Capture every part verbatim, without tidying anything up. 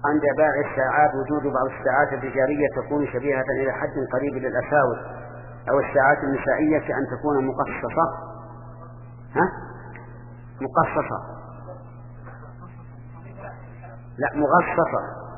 عند بائع الساعات وجود بعض الساعات التجارية تكون شبيهة إلى حد قريب للأساور أو الساعات النسائية كأن تكون مقصصة. ها؟ مقصصة لا مغصصة.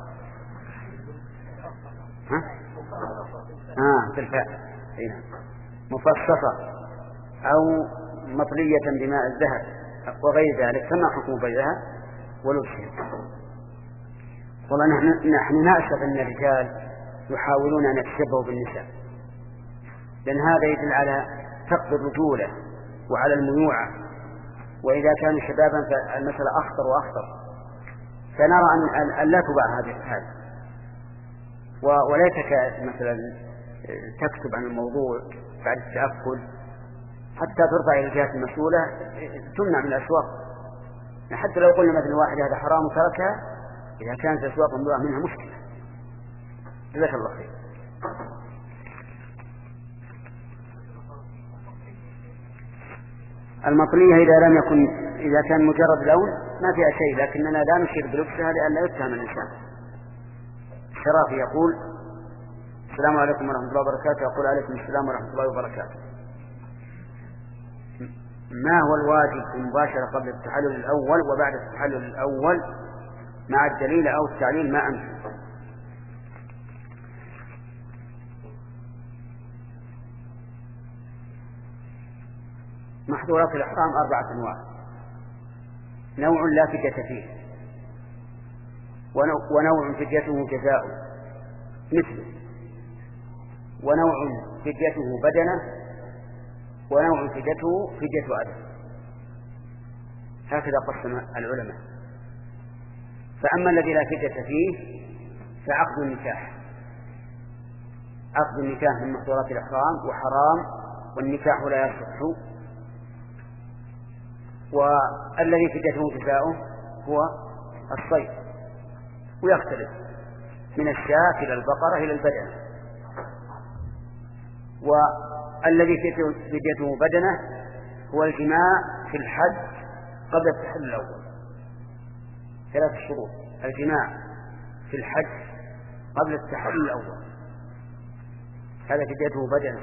ها؟ آه في الفاء هنا مفصصة أو مطلية بماء الذهب وغير ذلك، فما حكم بيعها ولبسها؟ والله نحن, نحن نأسف أن الرجال يحاولون أن يتشبهوا بالنساء، لأن هذا يدل على فقد الرجولة وعلى الميوعة، وإذا كانوا شبابا فالمسألة أخطر وأخطر. فنرى أن, أن لا تباع هذه هذا، وليتك مثلا تكتب عن الموضوع بعد التأكد حتى ترفع إلى الجهات المسؤولة تمنع من الأسواق. حتى لو قلنا مثلا واحد هذا حرام وتركها، إذا كانت الأسواق ممنوعة منها مشكلة. جزاك الله خير. المطلية إذا لم يكن إذا كان مجرد لون ما فيها شيء، لكننا لا نشير بلبسها لأن لا يتهم الإنسان. الشرافي يقول: السلام عليكم ورحمة الله وبركاته. يقول: عليكم السلام ورحمة الله وبركاته. ما هو الواجب في المباشرة قبل التحلل الأول وبعد التحلل الأول مع الدليل أو التعليل ما أمكن؟ محظورات الإحرام أربعة أنواع: نوع لا فدية فيه، ونوع فديته جزاء مثله، ونوع فديته بدنة، ونوع فديته فدية أذى. هكذا قسم العلماء. فأما الذي لا فدية فيه فعقد النكاح. عقد النكاح من محظورات الإحرام وحرام، والنكاح لا يصح. والذي فديته جزاؤه هو الصيد، ويختلف من الشاة إلى البقرة إلى البدنة. والذي فديته بدنة هو الجماع في الحج قبل التحلل الأول. ثلاث شروط: الجماع في الحج قبل التحلل الأول، هذا فديته بدنة.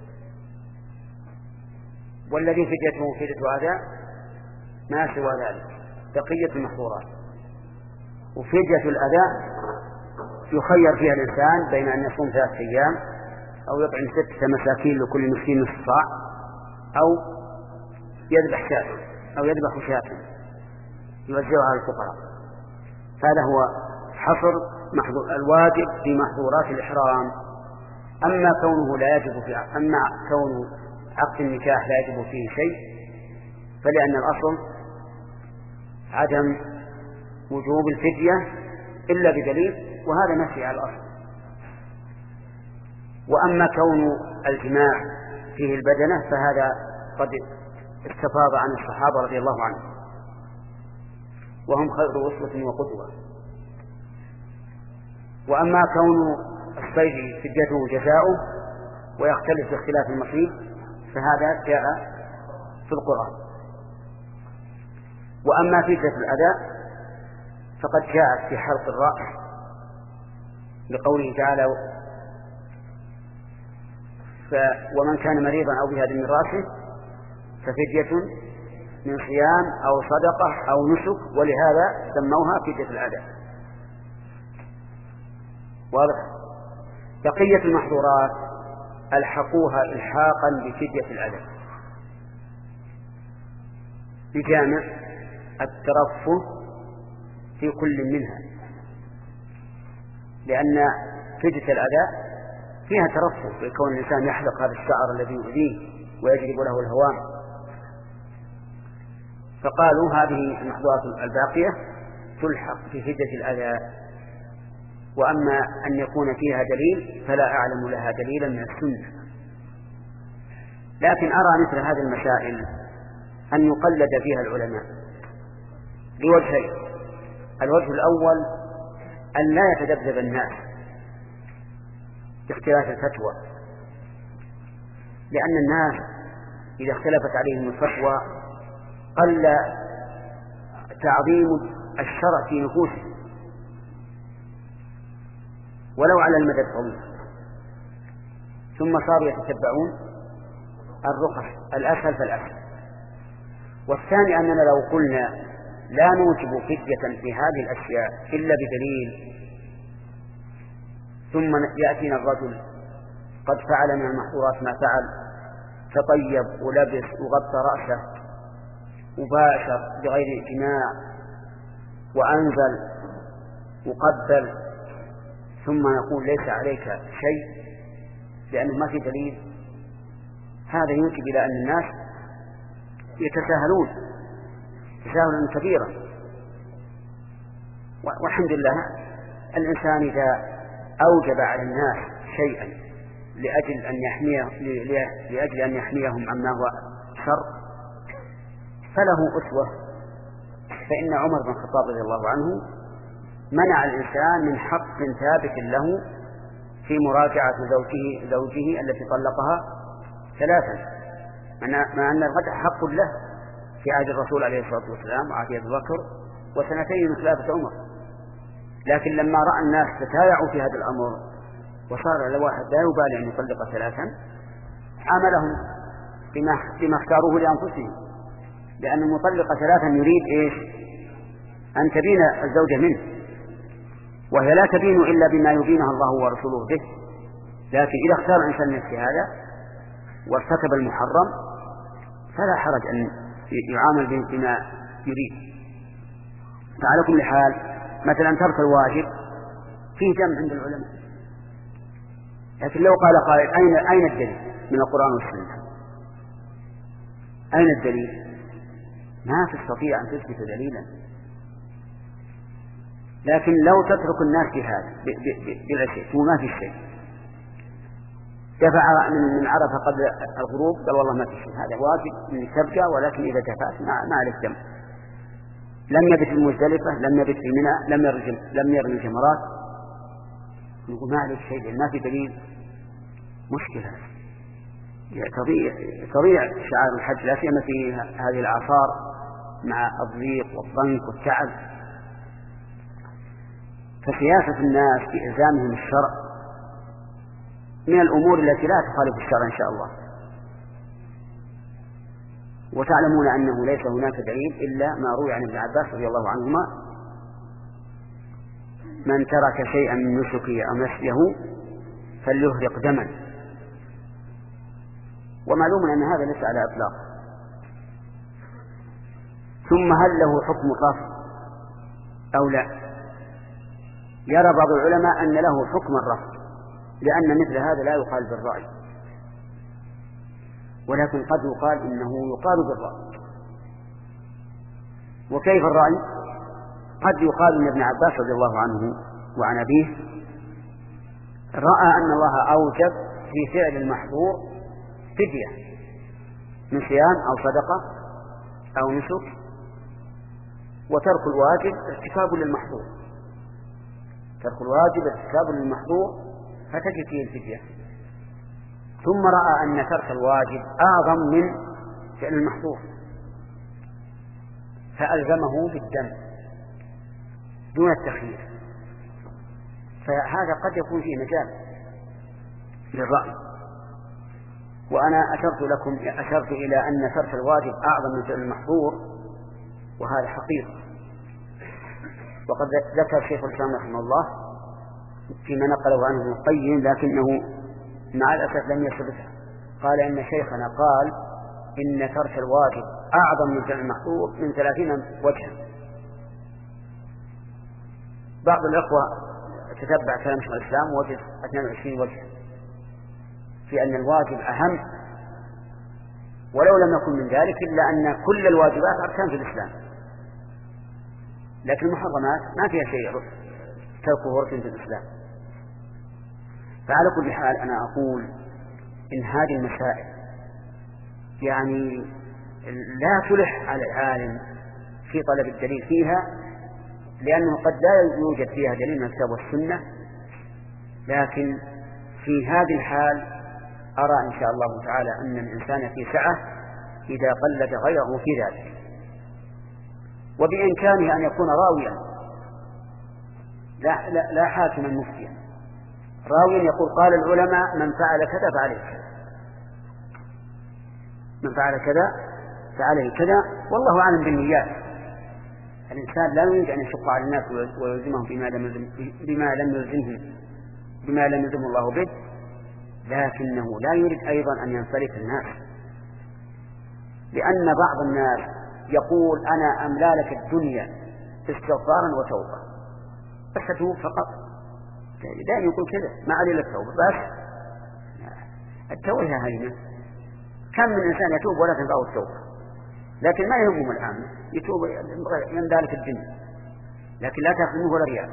والذي فديته فدية أذى ما سوى ذلك بقية المحظورات. وفدية الأذى يخير فيها الإنسان بين أن يصوم ثلاثة أيام أو يطعم ستة مساكين لكل مسكين نصف صاع، أو يذبح شاة أو يذبح شاة يوزعها على الفقراء. هذا هو حصر الواجب في محظورات الإحرام. أما كونه لا يجب في أما كون عقد النكاح لا يجب فيه شيء فلأن الأصل عدم وجوب الفدية إلا بدليل، وهذا نفي على الأصل. وأما كون الجماع فيه البدنة فهذا قد استفاض عن الصحابة رضي الله عنهم، وهم خير أسوة وقدوة. وأما كون الصيد فديته جزاؤه ويختلف باختلاف المصيب فهذا جاء في القرآن. وأما فدية الأذى فقد جاءت في حلق الرأس لقوله تعالى: ومن كان مريضا أو بهذا من رأسه ففدية من صيام أو صدقة أو نسك، ولهذا سموها فدية الأذى. واضح؟ بقية المحظورات ألحقوها إلحاقا بفدية الأذى بجامع الترفه في كل منها، لأن فدية الأذى فيها ترفه بكون الإنسان يحلق هذا الشعر الذي يؤذيه ويجلب له الهوام. فقالوا هذه المحظورات الباقية تلحق في فدية الأذى. وأما أن يكون فيها دليل فلا أعلم لها دليلا من السنة. لكن أرى مثل هذه المسائل أن يقلد فيها العلماء لوجهين: الوجه الأول أن لا يتذبذب الناس باختلاف الفتوى، لأن الناس إذا اختلفت عليهم الفتوى قل تعظيم الشرع في نفوسهم، ولو على المدى الطويل، ثم صاروا يتتبعون الرخص الأسهل فالأسهل. والثاني أننا لو قلنا لا نوجب فدية في هذه الأشياء إلا بدليل، ثم يأتينا الرجل قد فعل من المحظورات ما فعل، تطيب ولبس وغطى رأسه وباشر بغير إجماع وأنزل وقبل، ثم يقول ليس عليك شيء لأنه ما في دليل، هذا يوجب إلى أن الناس يتساهلون تساهلا كبيرا. والحمد لله الإنسان إذا أوجب على الناس شيئا لأجل أن يحميه لأجل أن يحميهم عما هو شر فله أسوة. فإن عمر بن الخطاب رضي الله عنه منع الإنسان من حق ثابت له في مراجعة زوجه, زوجه التي طلقها ثلاثا، مع أن الرجع حق له في عهد الرسول عليه الصلاة والسلام وعهد أبي بكر وسنتين من خلافة عمر. لكن لما رأى الناس تتابعوا في هذا الأمر وصار الواحد لا يبالي أن يطلق ثلاثا عاملهم بما, بما اختاروه لأنفسهم، لأن المطلق ثلاثا يريد إيش؟ أن تبين الزوجة منه، وهي لا تبين إلا بما يبينها الله ورسوله به. لكن إذا اختار الإنسان نفسه هذا وارتكب المحرم فلا حرج أن يعامل بما يريد. فعلى كل حال مثلا ترك الواجب فيه جمع عند العلماء، لكن لو قال قائل أين, أين الدليل من القرآن والسنة؟ أين الدليل؟ ما تستطيع أن تثبت دليلا. لكن لو تترك الناس في هذا بلا شيء وما في شيء، دفع من عرفة قبل الغروب قال والله ما في شيء، هذا واجب من تبقى، ولكن إذا دفعت ما عليك دم. لم يبت في المزدلفة، لم يبت في منى، لم يرجم لم يرمي الجمرات، يقول ما عليك شيء ما في دليل، مشكلة تضيع تضيع شعار الحج، لا سيما في هذه الأعصار مع الضيق والضنك والتعب. فسياسة الناس في إلزامهم الشرع من الأمور التي لا تخالف الشرع إن شاء الله. وتعلمون أنه ليس هناك دليل إلا ما روي عن ابن عباس رضي الله عنهما: من ترك شيئا من نسكه أو نسيه فليهرق دما. ومعلوم أن هذا ليس على إطلاق. ثم هل له حكم الرفض أو لا؟ يرى بعض العلماء أن له حكم الرفض، لأن مثل هذا لا يقال بالرأي، ولكن قد يقال إنه يقال بالرأي. وكيف الرأي؟ قد يقال إن ابن عباس رضي الله عنه وعن أبيه رأى أن الله أوجب في فعل المحظور فدية من صيام أو صدقة أو نسك، وترك الواجب ارتكاب للمحظور، ترك الواجب ارتكاب للمحظور فتجد فيه الفدية. ثم رأى أن ترك الواجب أعظم من فعل المحظور فألزمه بالدم دون التخيير. فهذا قد يكون فيه مجال للرأي. وأنا أشرت لكم أشرت إلى أن ترك الواجب أعظم من فعل المحظور، وهذا حقيقة. وقد ذكر شيخ الإسلام رحمه الله فيما نقله عنه ابن القيم، لكنه مع الأسف لم يثبته. قال إن شيخنا قال إن ترك الواجب أعظم من فعل المحظور من ثلاثين وجها. بعض الأخوة تتبع كلام شيخ الإسلام ووجد اثنين وعشرين وجه في أن الواجب أهم، ولو لم يكن من ذلك إلا أن كل الواجبات أركان في الإسلام، لكن المحرمات ما فيها شيء تركه ركن في الإسلام. فعلى كل حال أنا أقول إن هذه المسائل يعني لا تلح على العالم في طلب الدليل فيها، لأنه قد لا يوجد فيها دليل من الكتاب والسنة. لكن في هذه الحال أرى إن شاء الله تعالى أن الإنسان في سعة إذا قلد غيره في ذلك، وبإمكانه أن يكون راويا لا, لا, لا حاكما مفتيا، راوي يقول قال العلماء من فعل كذا فعليه كذا، من فعل كذا فعليه كذا، والله أعلم بالنيات. الإنسان لا يريد أن يشق على الناس ويلزمهم بما لم يلزم بما لم يلزمهم بما لم يلزم الله به، لكنه لا يريد أيضا أن ينفلت الناس، لأن بعض الناس يقول أنا أملا لك الدنيا استغفارا وتوبة، بس أتوب فقط، دائما يقول كذا ما عليه إلا التوبة بس. التوبة هينة، كم من إنسان يتوب ولا تنفعه التوبة، لكن ما يهمهم الآن يتوب من ذلك الدنيا، لكن لا تأخذ منه ولا ريال.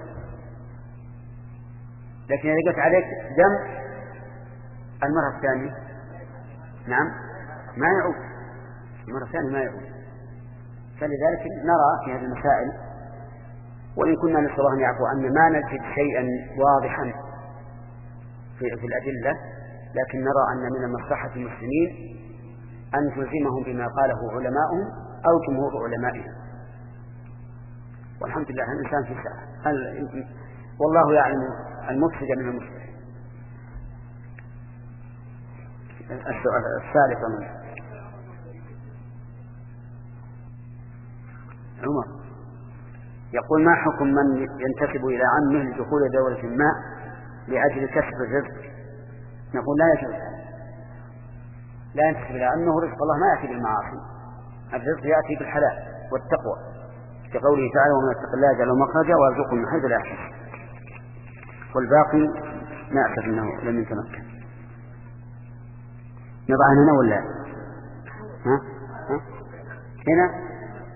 لكن إذا قلت عليك دم المرة الثانية نعم ما يعود، المرة الثانية ما يعود. فلذلك نرى في هذه المسائل، وإن كنا نسأل الله أن يعفو أن ما نجد شيئا واضحا في, في الأدلة، لكن نرى أن من مصلحة المسلمين أن تلزمهم بما قاله علماؤهم أو جمهور علمائهم، والحمد لله الإنسان في ساعة، والله يعلم المفسد من المصلح. السؤال الثالث من عمر يقول ما حكم من ينتسب إلى عمه لدخول دولة ما لأجل كسب الرزق؟ نقول لا يجوز، لا ينتسب إلى عمه، رزق الله ما يأتي بالمعاصي، الرزق يأتي بالحلال والتقوى، كقوله تعالى ومن يتق الله يجعل له مخرجا ويرزقه من حيث لا يحتسب، والباقي نأسف أنه لم يتمكن. نضع هنا ولا ها؟ ها؟ هنا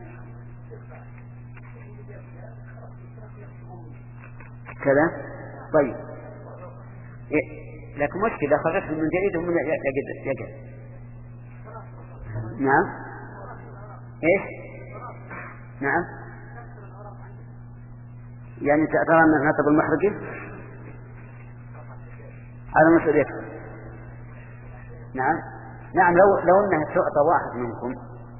كذا طيب إيه؟ لكن مشكلة خرجت من جديد ومن يجد يجد نعم ايش نعم يعني ترى أن نطب المحرقي على مسؤوليته. نعم نعم لو لو انها تعطى واحد منكم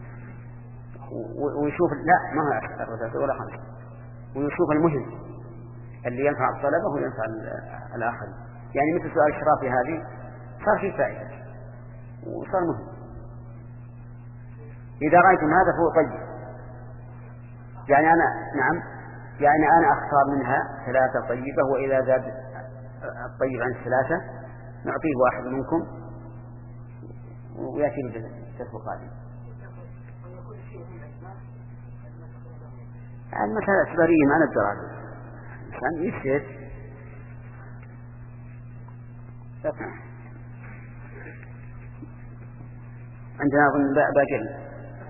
ويشوف لا ما هو أكثر ولا خمسة، ويشوف المهم اللي ينفع الطلبة وينفع الآخر، يعني مثل سؤال الشرافي هذه صار فيه فائدة وصار مهم. إذا رأيتم هذا فهو طيب، يعني أنا نعم يعني أنا أختار منها ثلاثة طيبة، وإذا زاد الطيب عن الثلاثة نعطيه واحد منكم ويأتي بالتسوق هذه. المسألة اعتبارية ما ندر عليه الإنسان يسير. عندنا أظن باقي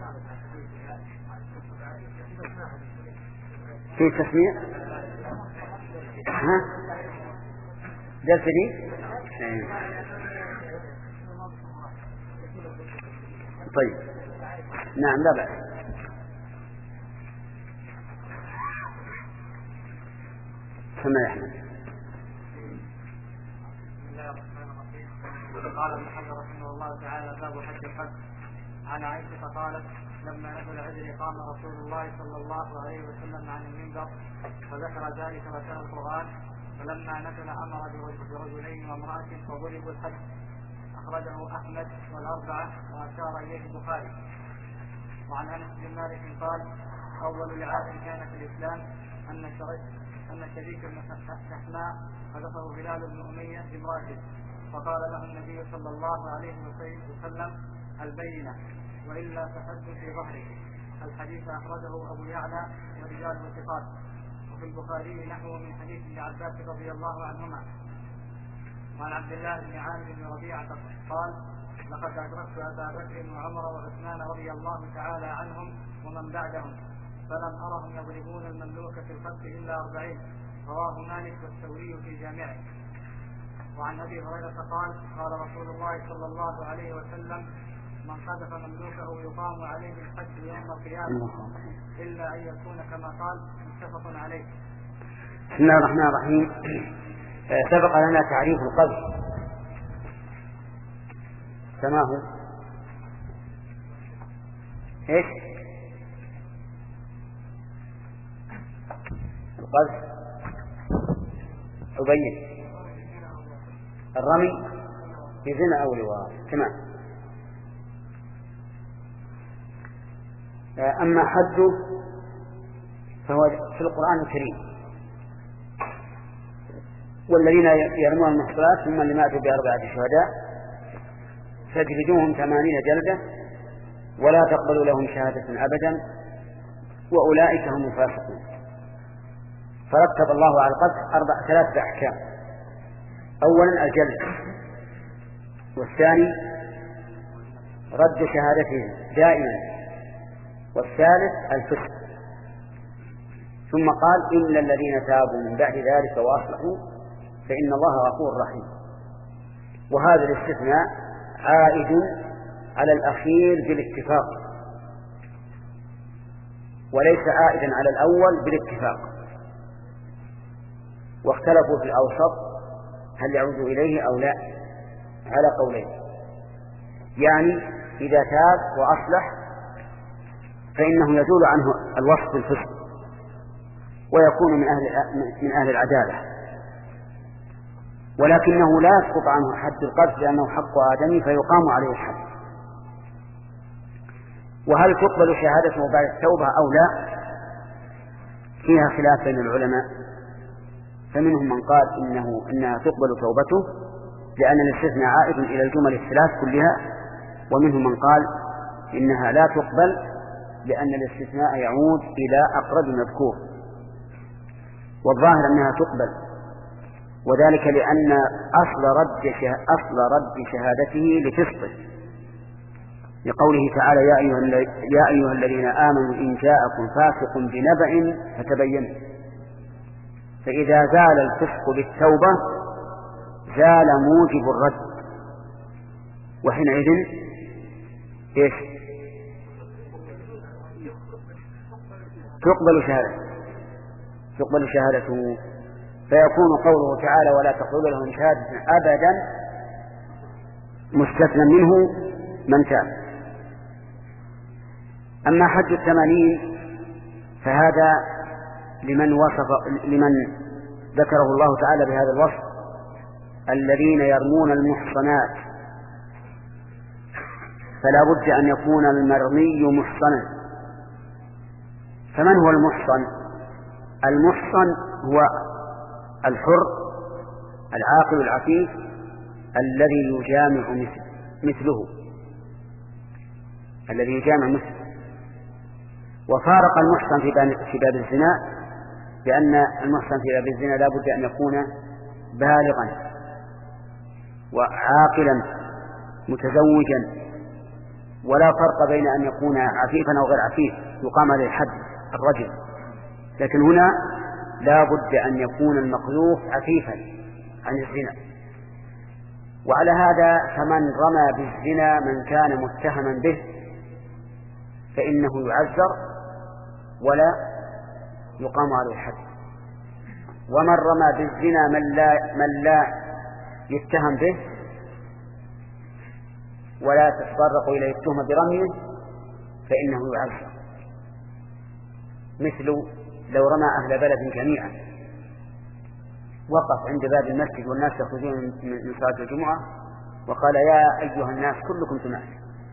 في تسميع ها درس لي طيب نعم لا بأس. سمع يا أحمد. قال ابن حجر رحمه الله تعالى باب حج الحج. عن عائشة قالت لما نزل عجل قام رسول الله صلى الله عليه وسلم عن المنبر فذكر ذلك وتلا القرآن، فلما نزل أمر برجلين وامرأة فضربوا الحج. أخرجه أحمد والأربعة وأشار إليه البخاري. وعن أنس بن مالك قال أول لعاب كان في الإسلام أن أن شريك الشحناء حدثه هلال بن أمية بامرأته، فقال له النبي صلى الله عليه وسلم البينة وإلا فحد في ظهرك. الحديث أخرجه أبو يعلى ورجاله ثقات. وفي البخاري نحو من حديث ابن عباس رضي الله عنهما. وعن عبد الله بن عامر بن ربيعة قال لقد أدركت أبا بكر وعمر وعثمان رضي الله تعالى عنهم ومن بعدهم فلم أرهم يضربون المملوك في الخط إلا أربعين. رواه مالك والثوري في جامعه. وعن أبي هريرة قال قال رسول الله صلى الله عليه وسلم من قذف مملوكه يقام عليه الحج يوم القيامة إلا أن يكون كما قال. متفق عليه. بسم الله الرحمن الرحيم. سبق لنا تعريف القذف، كما هو ايش القذف؟ أبين الرمي بزنا أو لواط. تمام. أما حده فهو في القرآن الكريم: والذين يرمون المحصنات ثم لم يأتوا بأربعة شهداء فاجلدوهم ثمانين جلدة ولا تقبلوا لهم شهادة أبدا وأولئك هم الفاسقون. فرتب الله على القذف أربع ثلاثة أحكام: أولا الجلد، والثاني رد شهادتهم دائما، والثالث الفسق. ثم قال: إلا الذين تابوا من بعد ذلك وأصلحوا فإن الله غفور رحيم. وهذا الاستثناء عائد على الأخير بالاتفاق وليس عائدا على الأول بالاتفاق، واختلفوا في الأوسط هل يعود إليه أو لا على قولين. يعني إذا تاب وأصلح فإنه يزول عنه الوصف بالفسق ويكون من أهل من أهل العدالة، ولكنه لا يسقط عنه حد القذف لأنه حق آدمي فيقام عليه الحد. وهل تقبل شهادته بعد التوبة أو لا فيها خلاف بين العلماء، فمنهم من قال إنه إنها تقبل توبته لأن الاستثناء عائد إلى الجمل الثلاث كلها، ومنهم من قال إنها لا تقبل لأن الاستثناء يعود إلى أقرب مذكور. والظاهر أنها تقبل، وذلك لأن أصل رد أصل رد شهادته لفسقه، لقوله تعالى: يا أيها يا أيها الذين آمنوا إن جاءكم فاسق بنبأ فتبينوا. فإذا زال الفسق بالتوبة زال موجب الرد، وحينئذ إيش؟ تقبل شهادته تقبل شهادته فيكون قوله تعالى: ولا تقبلوا لهم شهادة أبدا مستثنى منه من تاب. أما حد الثمانين فهذا لمن وصف لمن ذكره الله تعالى بهذا الوصف: الذين يرمون المحصنات. فلا بد أن يكون المرمي محصنا. فمن هو المحصن؟ المحصن هو الحر العاقل العفيف الذي يجامع مثل مثله الذي يجامع مثله. وفارق المحصن في باب الزنا، لأن المحصن في باب الزنا لا بد أن يكون بالغا وعاقلا متزوجا، ولا فرق بين أن يكون عفيفا أو غير عفيف يقام عليه الحد الرجل. لكن هنا لا بد أن يكون المقذوف عفيفا عن الزنا. وعلى هذا فمن رمى بالزنا من كان متهما به فإنه يعذر ولا يقام عليه الحد. ومن رمى بالزنا من لا, من لا يتهم به ولا تتطرق إليه التهمة برميه فإنه يعذر، مثل لو رمى أهل بلد جميعا وقف عند باب المسجد والناس يخرجون من صلاة الجمعة وقال: يا أيها الناس كلكم تناس،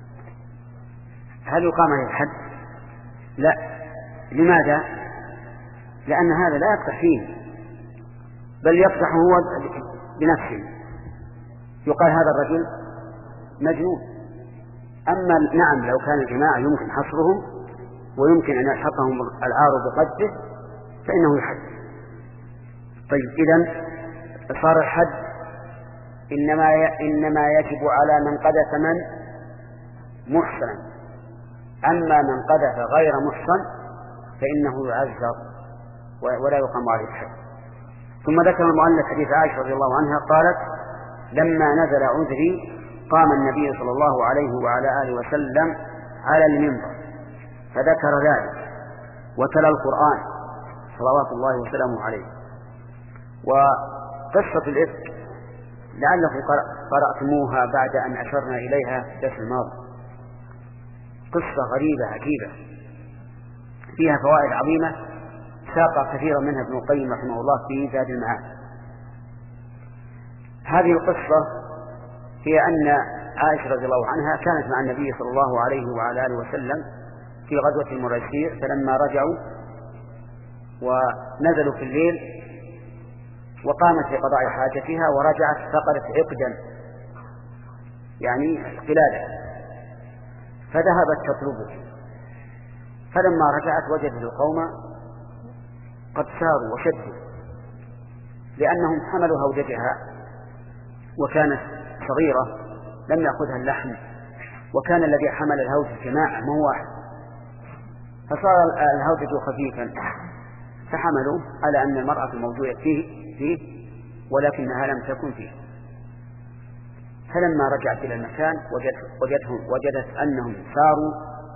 هل يقام عليه الحد؟ لا. لماذا؟ لأن هذا لا يقدح فيه، بل يقدح هو بنفسه. يقال هذا الرجل مجنون. أما نعم لو كان الجماعة يمكن حصرهم ويمكن أن يلحقهم العار بقدره فإنه يحد. طيب، إذن صار الحد إنما إنما يجب على من قذف من محصنا، أما من قذف غير محصن فإنه يعذر ولا يقام عليه الحد. ثم ذكر المؤلف حديث عائشة رضي الله عنها قالت: لما نزل عذري قام النبي صلى الله عليه وعلى آله وسلم على المنبر فذكر ذلك وتلا القرآن صلوات الله وسلامه عليه. وقصة الإفك لعلكم قرأتموها بعد أن أشرنا إليها في الدرس الماضي، قصة غريبة عجيبة فيها فوائد عظيمة ساق كثيرا منها ابن القيم رحمه الله في زاد المعاد. هذه القصة هي أن عائشة رضي الله عنها كانت مع النبي صلى الله عليه وعلى آله وسلم في غزوة المريسير، فلما رجعوا ونزلوا في الليل وقامت لقضاء حاجتها ورجعت فقدت عقدا يعني قلادة، فذهبت تطلبه، فلما رجعت وجدت القوم قد ساروا وشدوا لأنهم حملوا هودجها وكانت صغيرة لم يأخذها اللحم، وكان الذي حمل الهودج جماعة ما هو واحد، فصار الهودج خفيفا فحملوا على أن المرأة موجودة فيه, فيه ولكنها لم تكن فيه. فلما رجعت إلى المكان وجدت, وجدت أنهم ساروا،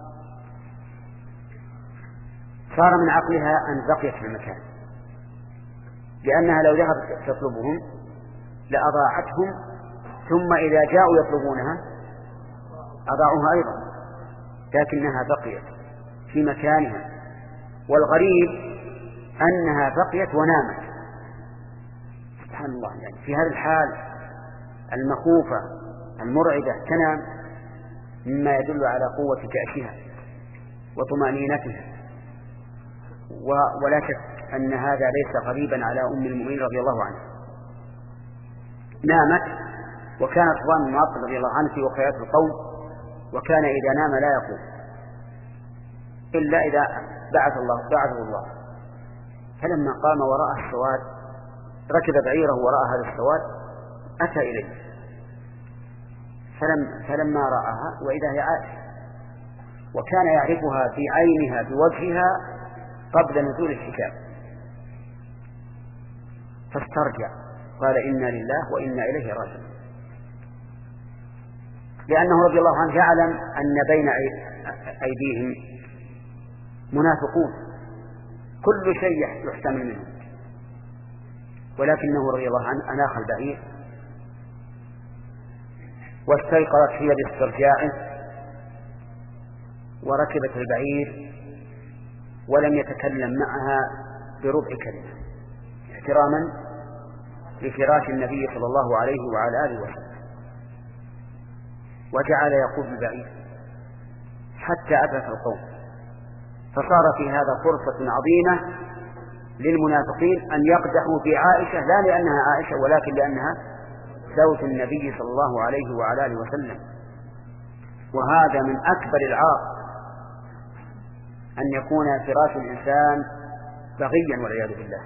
صار من عقلها أن بقيت في المكان، لأنها لو ذهبت تطلبهم لأضاعتهم، ثم إذا جاءوا يطلبونها أضاعوها أيضا، لكنها بقيت في مكانها. والغريب أنها بقيت ونامت، سبحان الله، يعني في هذا الحال المخوفة المرعبة تنام، مما يدل على قوة جأشها وطمأنينتها. ولا شك أن هذا ليس غريبا على أم المؤمنين رضي الله عنها. نامت، وكانت ظن معطل رضي الله عنه في وقايات القوم، وكان إذا نام لا يقوم إلا إذا بعث الله بعثه الله. فلما قام وراء السواد ركب بعيره وراء هذا السواد أتى إليه، فلم فلما رآها وإذا هي عائشة، وكان يعرفها في عينها بوجهها قبل نزول الحجاب، فاسترجع قال إنا لله وإنا إليه راجعون، لأنه رضي الله عنه يعلم أن بين أيديهم منافقون كل شيء يحتمل منه، ولكنه رضي الله عنه أناخ البعير واستيقظت هي باسترجاعه وركبت البعير ولم يتكلم معها بربع كلمة احتراما لفراش النبي صلى الله عليه وعلى آله وسلم، وجعل يقود البعير حتى أدرك القوم. فصار في هذا فرصة عظيمة للمنافقين أن يقدحوا في عائشة، لا لأنها عائشة ولكن لأنها زوج النبي صلى الله عليه وعلى آله وسلم. وهذا من أكبر العار أن يكون فراش الإنسان بغيا والعياذ بالله.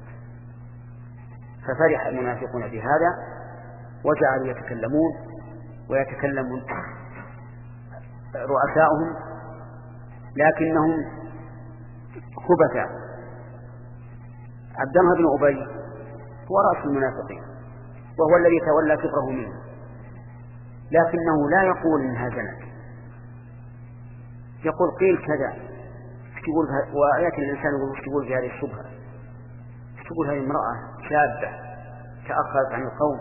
ففرح المنافقون بهذا وجعلوا يتكلمون ويتكلمون رؤساؤهم، لكنهم خبثاء. عبد الله بن أبي هو رأس المنافقين وهو الذي تولى كبره منه، لكنه لا يقول إنها زنت، يقول قيل كذا، تقول ويأتي الإنسان يقول تقول في هذه الشبهة، تقول هذه امرأة شابة تأخرت عن القوم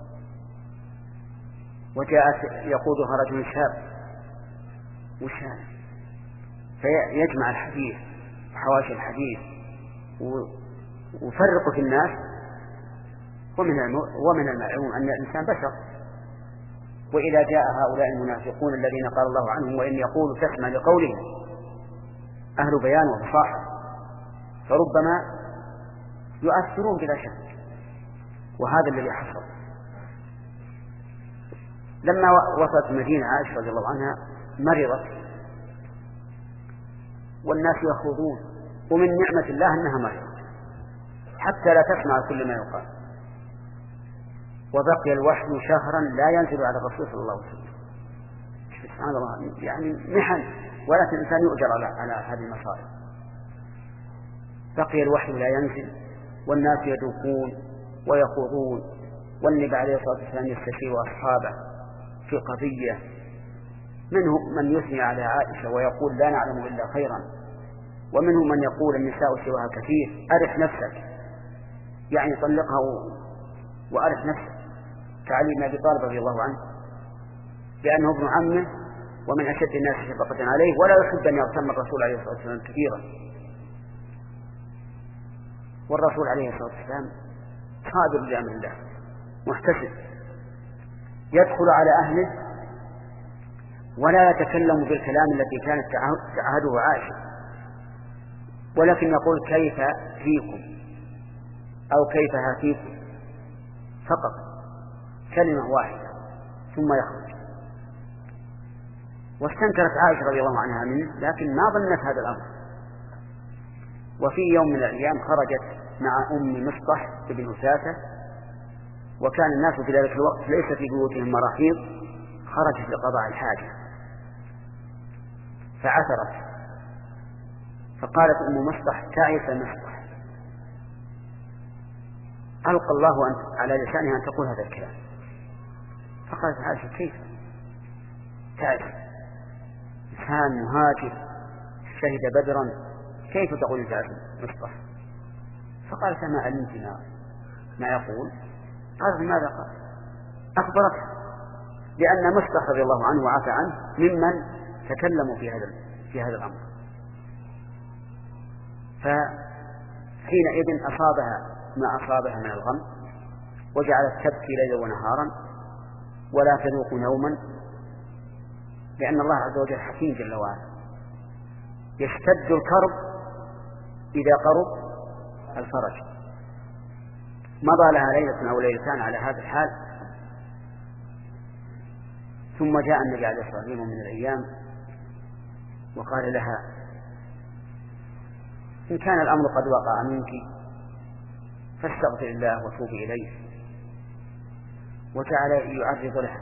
وجاءت يقودها رجل شاب وشاب، فيجمع الحديث وحواشي الحديث وفرق في الناس. ومن ومن المعلوم أن الإنسان بشر، وإذا جاء هؤلاء المنافقون الذين قال الله عنهم وإن يقولوا تسمع لقولهم أهل بيان وفصاحة، فربما يؤثرون بلا شك، وهذا الذي حصل. لما وصلت المدينة عائشة رضي الله عنها مرضت والناس يخوضون، ومن نعمة الله أنها مرضت حتى لا تسمع كل ما يقال، وبقي الوحي شهرا لا ينزل على الرسول صلى الله عليه وسلم. سبحان الله، يعني محن، ولكن الإنسان يؤجر على, على هذه المصائب. بقي الوحي لا ينزل والناس يدوقون ويخوضون، والنبي عليه الصلاة والسلام يستشير أصحابه في قضية، منهم من يثني على عائشة ويقول لا نعلم إلا خيرا، ومنهم من يقول النساء سواها كثير أرح نفسك، يعني طلقها وأرح نفسك، كعلي بن أبي طالب رضي الله عنه، لأنه ابن عمه ومن أشد الناس شفقة عليه، ولا يحب أن يغتم الرسول عليه الصلاة والسلام كثيرا. والرسول عليه الصلاة والسلام صادر لأمر الله محتسب يدخل على أهله ولا يتكلم بالكلام الذي كانت تعهده عائشة، ولكن يقول كيف فيكم أو كيف هاتيكم فقط، كلمة واحدة ثم يخرج. واستنكرت عائشة رضي الله عنها منه، لكن ما ظنت هذا الأمر. وفي يوم من الأيام خرجت مع أم مصطح بن أساسة، وكان الناس في ذلك الوقت ليس في بيوتهم مراحيض، خرجت لقضاء الحاجة فعثرت، فقالت أم مصطح تعس مصطح، ألقى الله على لسانها أن تقول هذا الكلام. فقالت عائشة كيف تعس، إنسان مهاجر شهد بدرا كيف تقول تعس مصطح؟ فقالت ما علمت ما, ما يقول. قالت ماذا قال؟ أخبرت لأن مصطح رضي الله عنه وعفى عنه ممن تكلموا في هذا في هذا الأمر. فحينئذ أصابها ما أصابها من الغم، وجعلت تبكي ليلا ونهارا ولا تذوق نوما، لأن الله عز وجل حكيم جل وعلا يشتد الكرب إذا قرب الفرج. مضى لها ليلة أو ليلتان على هذا الحال، ثم جاء النبي عليه الصلاة والسلام من الأيام وقال لها إن كان الأمر قد وقع منك فاستغفر الله وتوبي إليه، وجعل يعرض لها.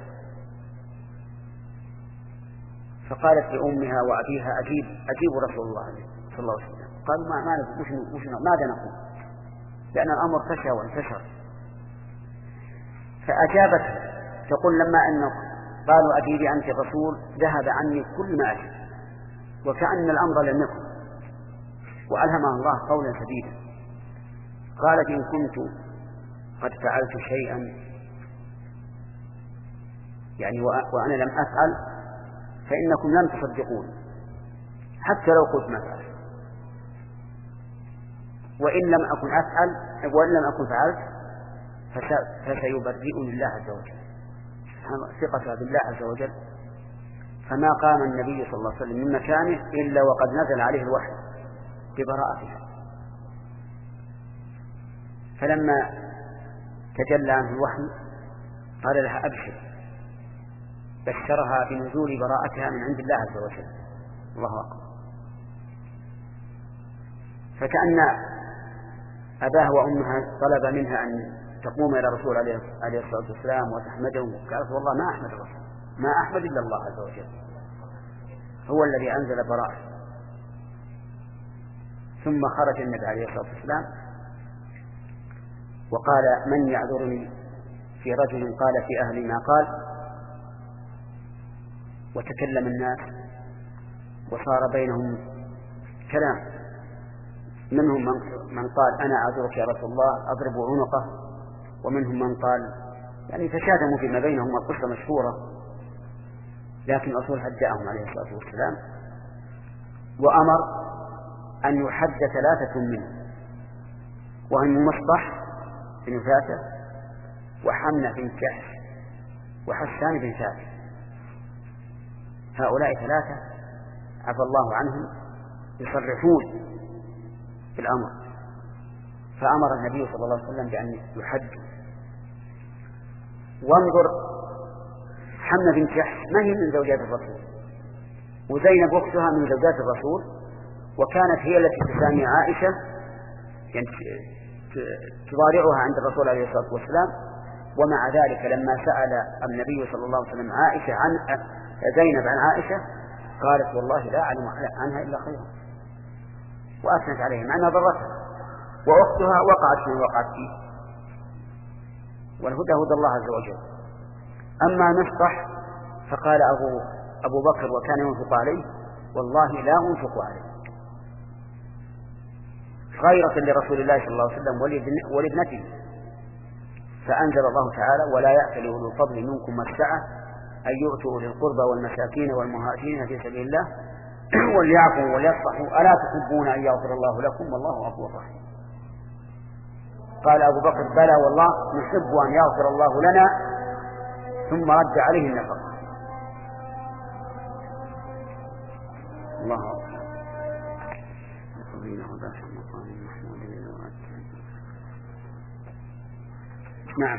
فقالت لأمها وأبيها أجيب أجيب رسول الله صلى الله عليه وسلم. قالوا ما ما وش وش ماذا نقول؟ لأن الأمر فشى وانتشر. فأجابت تقول لما أنه قالوا أجيبي أنت الرسول ذهب عني كل ما أجب، وكأن الأمر لم يكن، وألهمها الله قولا سديدا. قالت إن كنت قد فعلت شيئا يعني وأنا لم أفعل فإنكم لم تصدقون حتى لو قلت ما فعلت، وإن لم أكن أفعل وإن لم أكن فعلت فسيبرئني الله عز وجل. ثقة بالله عز وجل. فما قام النبي صلى الله عليه وسلم من مكانه إلا وقد نزل عليه الوحي ببراءتها. فلما تجلى عنه الوحي قال لها أبشر، بشرها بنزول براءتها من عند الله عز وجل. الله أكبر. فكأن أباها وأمها طلب منها أن تقوم إلى رسول عليه الصلاة والسلام وتحمده، قالت والله ما أحمد الرسول، ما أحمد إلا الله عز وجل، هو الذي أنزل براءة. ثم خرج النبي عليه الصلاة والسلام وقال من يعذرني في رجل قال في أهلي ما قال، وتكلم الناس وصار بينهم كلام، منهم من قال أنا أعذرك يا رسول الله أضرب عنقه، ومنهم من قال يعني تشاتموا فيما بينهم، والقصة مشهورة. لكن الرسول هدأهم عليه الصلاة والسلام وأمر أن يحد ثلاثة منهم، وهم مصطح بن أساسة وحمنة بن جحش وحسان بن ثابت. هؤلاء ثلاثة عفى الله عنهم يصرحون في الأمر، فأمر النبي صلى الله عليه وسلم بأن يحد. وانظر حمنة بن جحش ما هي من زوجات الرسول، وزينب أختها من زوجات الرسول، وكانت هي التي تسامي عائشة يعني تضارعها عند الرسول عليه الصلاة والسلام. ومع ذلك لما سأل النبي صلى الله عليه وسلم عائشة عن زينب عن عائشة قالت والله لا أعلم عنها إلا خيرا، وأثنت عليها مع أنها ضرتها، وأختها وقعت فيه وقعت فيه، والهدى هدى الله عز وجل. أما مصطح فقال أبو, أبو بكر وكان ينفق عليه والله لا أنفق عليه، غيرة لرسول الله صلى الله عليه وسلم ولابنته. فأنزل الله تعالى ولا يأتل أولو الفضل منكم والسعة أن يؤتوا أولي القربى والمساكين والمهاجرين في سبيل الله وليعفوا وليصفحوا ألا تحبون أن يغفر الله لكم والله غفور رحيم. قال أبو بكر بلى والله نحب أن يغفر الله لنا، ثم رد عليه النفقة. الله أكبر. نعم.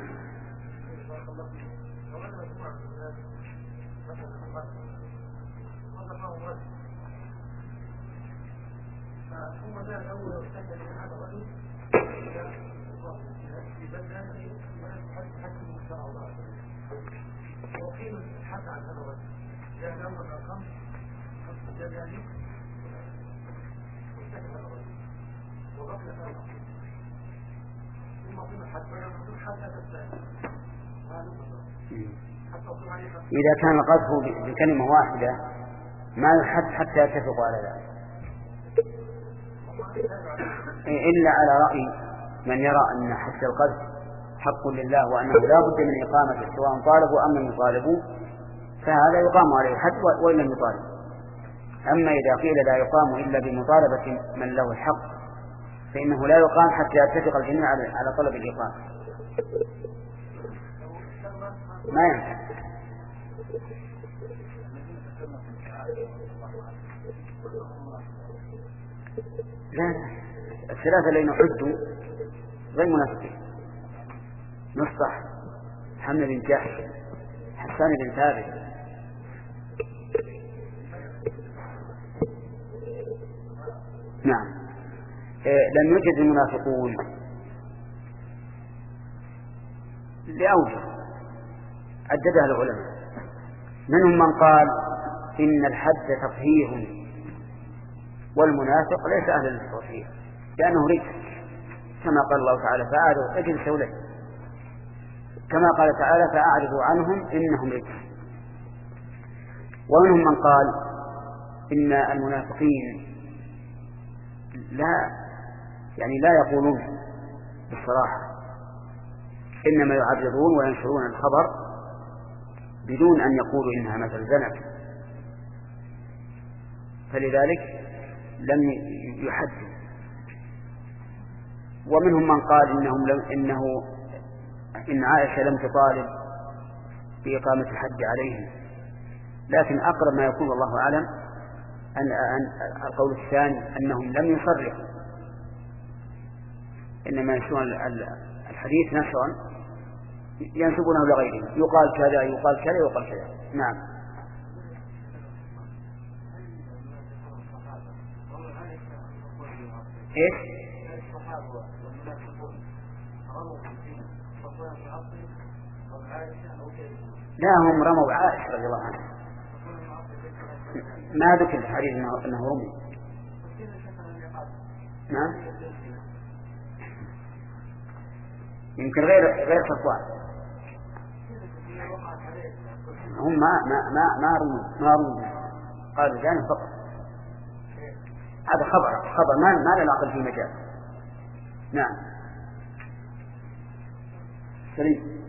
وقيل حتى عن هذا الرجل لأن أول الخمس خمس جبالي واستكت هذا الرجل وغفل هذا الرجل ثم قيل حتى يقول حتى تستعد إذا كان القذف بكلمة واحدة ما يحد حتى يتفقوا على ذلك، إلا على رأي من يرى أن حد القذف حق لله وأنه لا بد من إقامته سواء طالبوا أم لم يطالبوا، فهذا يقام عليه الحد وإن لم يطالب. أما إذا قيل لا يقام إلا بمطالبة من له الحق فإنه لا يقام حتى يتفق الجميع على طلب الإقامة. ما ينفع. لا، الثلاثة الذين حدوا غير منافقين، نصح، حمد بن جحش، حسان بن ثابت. نعم. إيه لم يوجد المنافقون لأوجه عددها العلماء، منهم من قال إن الحد تطهير والمنافق ليس أهلا للتطهير لأنه رجس، كما قال الله تعالى فأعرضوا اجلسوا له، كما قال تعالى فأعرضوا عنهم إنهم رجس. ومنهم من قال إن المنافقين لا يعني لا يقولون بالصراحة، إنما يعرضون وينشرون الخبر بدون أن يقولوا إنها مثل زنت، فلذلك لم يحدوا. ومنهم من قال إنهم لم إنه إن عائشة لم تطالب بإقامة الحد عليهم، لكن أقرب ما يكون الله أعلم أن القول الثاني أنهم لم يصرحوا، إنما ينشرون الحديث نشرا ينسبونه لغيرهم، يقال كذا يقال كذا يقال كذا. نعم. إيش؟ لا هم رموا عائشة رضي الله عنها، ما ذكر في الحديث أنه رمي. نعم. يمكن غير غير صفوان، هم ما ما ما ما رموا ما رموا قالوا جانب فقط. هذا خبر خبر ما ما له عقل في مجال. نعم. سليم.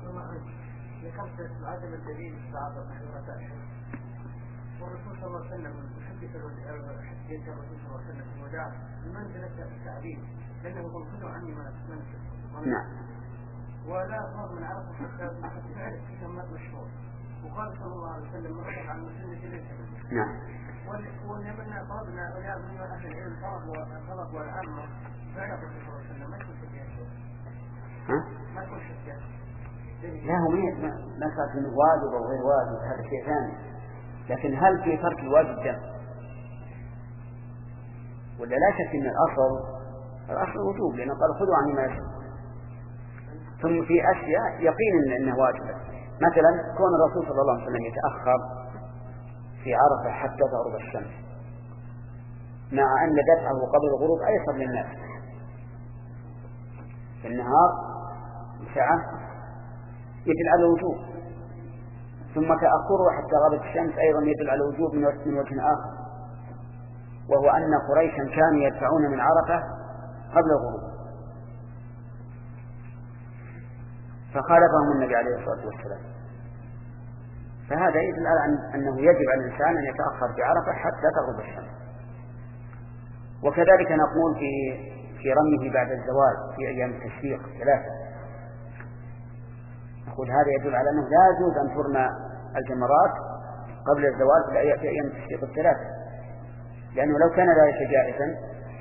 العدم الدليل استعاضة محظورة أشهر والرسول صلى الله عليه وسلم يحدث حديث الرسول صلى الله عليه وسلم في الوداع بمنزلة التعبير لأنه يقول خذوا عني منسك. نعم. ولا فرض من عرفه حتى تعرف في كلمات مشهور، وقال صلى الله عليه وسلم مرحب عن المسلمة ليس. نعم. ولمنا فرضنا أولاد من أهل العلم فرض والعامة فعل الرسول صلى الله عليه وسلم ما يكون شكاية. ها؟ ما يكون شكاية. لا هو ما صار في واجب أو غير واجب، هذا شيء ثاني. لكن هل في ترك الواجب دم؟ ولا لا شك أن الأصل الأصل وجوب، لأنه قال خذوا عني ما يشاء. ثم في أشياء يقين أنه واجبة، مثلا كون الرسول صلى الله عليه وسلم يتأخر في عرفة حتى تغرب الشمس، مع أن دفعه قبل الغروب أيسر للناس في النهار ساعة يدل على الوجوب، ثم تأخره حتى غربت الشمس أيضا يدل على الوجوب من وجه آخر، وهو أن قريشا كانوا يدفعون من عرفة قبل الغروب فخالفهم النبي عليه الصلاة والسلام، فهذا يدل على أنه يجب على الإنسان أن يتأخر في عرفة حتى تغرب الشمس. وكذلك نقول في في رميه بعد الزوال في أيام التشريق ثلاثة، نقول هذا يدل على أنه لا يجوز أن ترمى الجمرات قبل الزوال في أيام التشريق الثلاثة، لأنه لو كان ذلك جائزا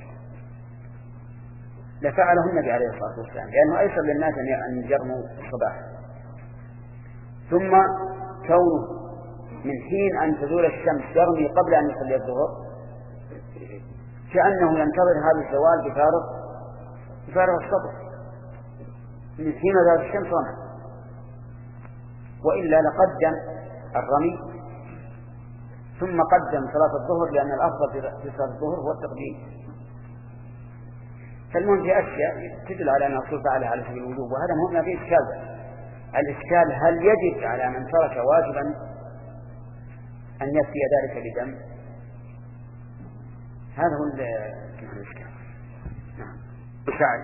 لفعله النبي عليه الصلاة والسلام، لأنه أيسر للناس أن يرموا الصباح. ثم كونه من حين أن تزول الشمس يرمي قبل أن يصلي الظهر كأنه ينتظر هذا الزوال بفارغ بفارغ الصبر، من حين ذات الشمس رمى، وإلا لقدم الرمي ثم قدم صلاة الظهر، لأن الأفضل في صلاة الظهر هو التقديم. فالمهم في أشياء تدل على أن الرسول فعلها على سبيل الوجوب، وهذا مهم. ما فيه إشكال. الإشكال هل يجب على من ترك واجبا أن يفتي ذلك بدم؟ هذا هو الإشكال. نعم. مساعد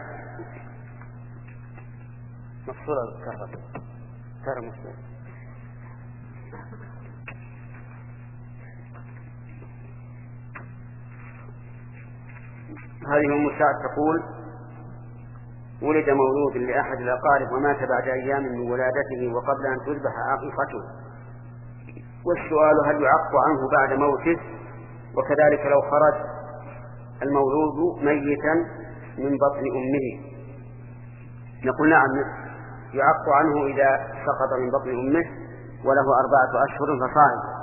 مفصولة الكهرباء كهرباء مفصولة. هذه أم سعد تقول: ولد مولود لأحد الأقارب ومات بعد أيام من ولادته وقبل أن تذبح عقيقته، والسؤال هل يعق عنه بعد موته؟ وكذلك لو خرج المولود ميتا من بطن أمه. نقول نعم، يعق عنه إذا سقط من بطن أمه وله أربعة أشهر فصاعدا،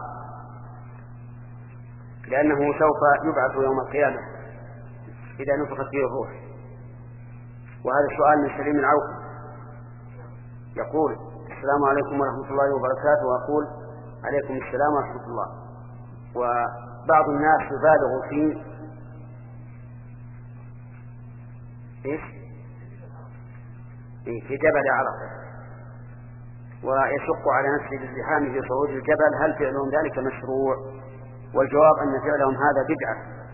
لأنه سوف يبعث يوم القيامة إذا نفخت فيه الروح. وهذا السؤال من سليم العوف يقول: السلام عليكم ورحمة الله وبركاته. وأقول: عليكم السلام ورحمة الله. وبعض الناس يبالغ في إيش؟ في جبل عرفة ويشق على نفسه بالزحام في صعود الجبل، هل فعلهم ذلك مشروع؟ والجواب أن فعلهم هذا بدعة،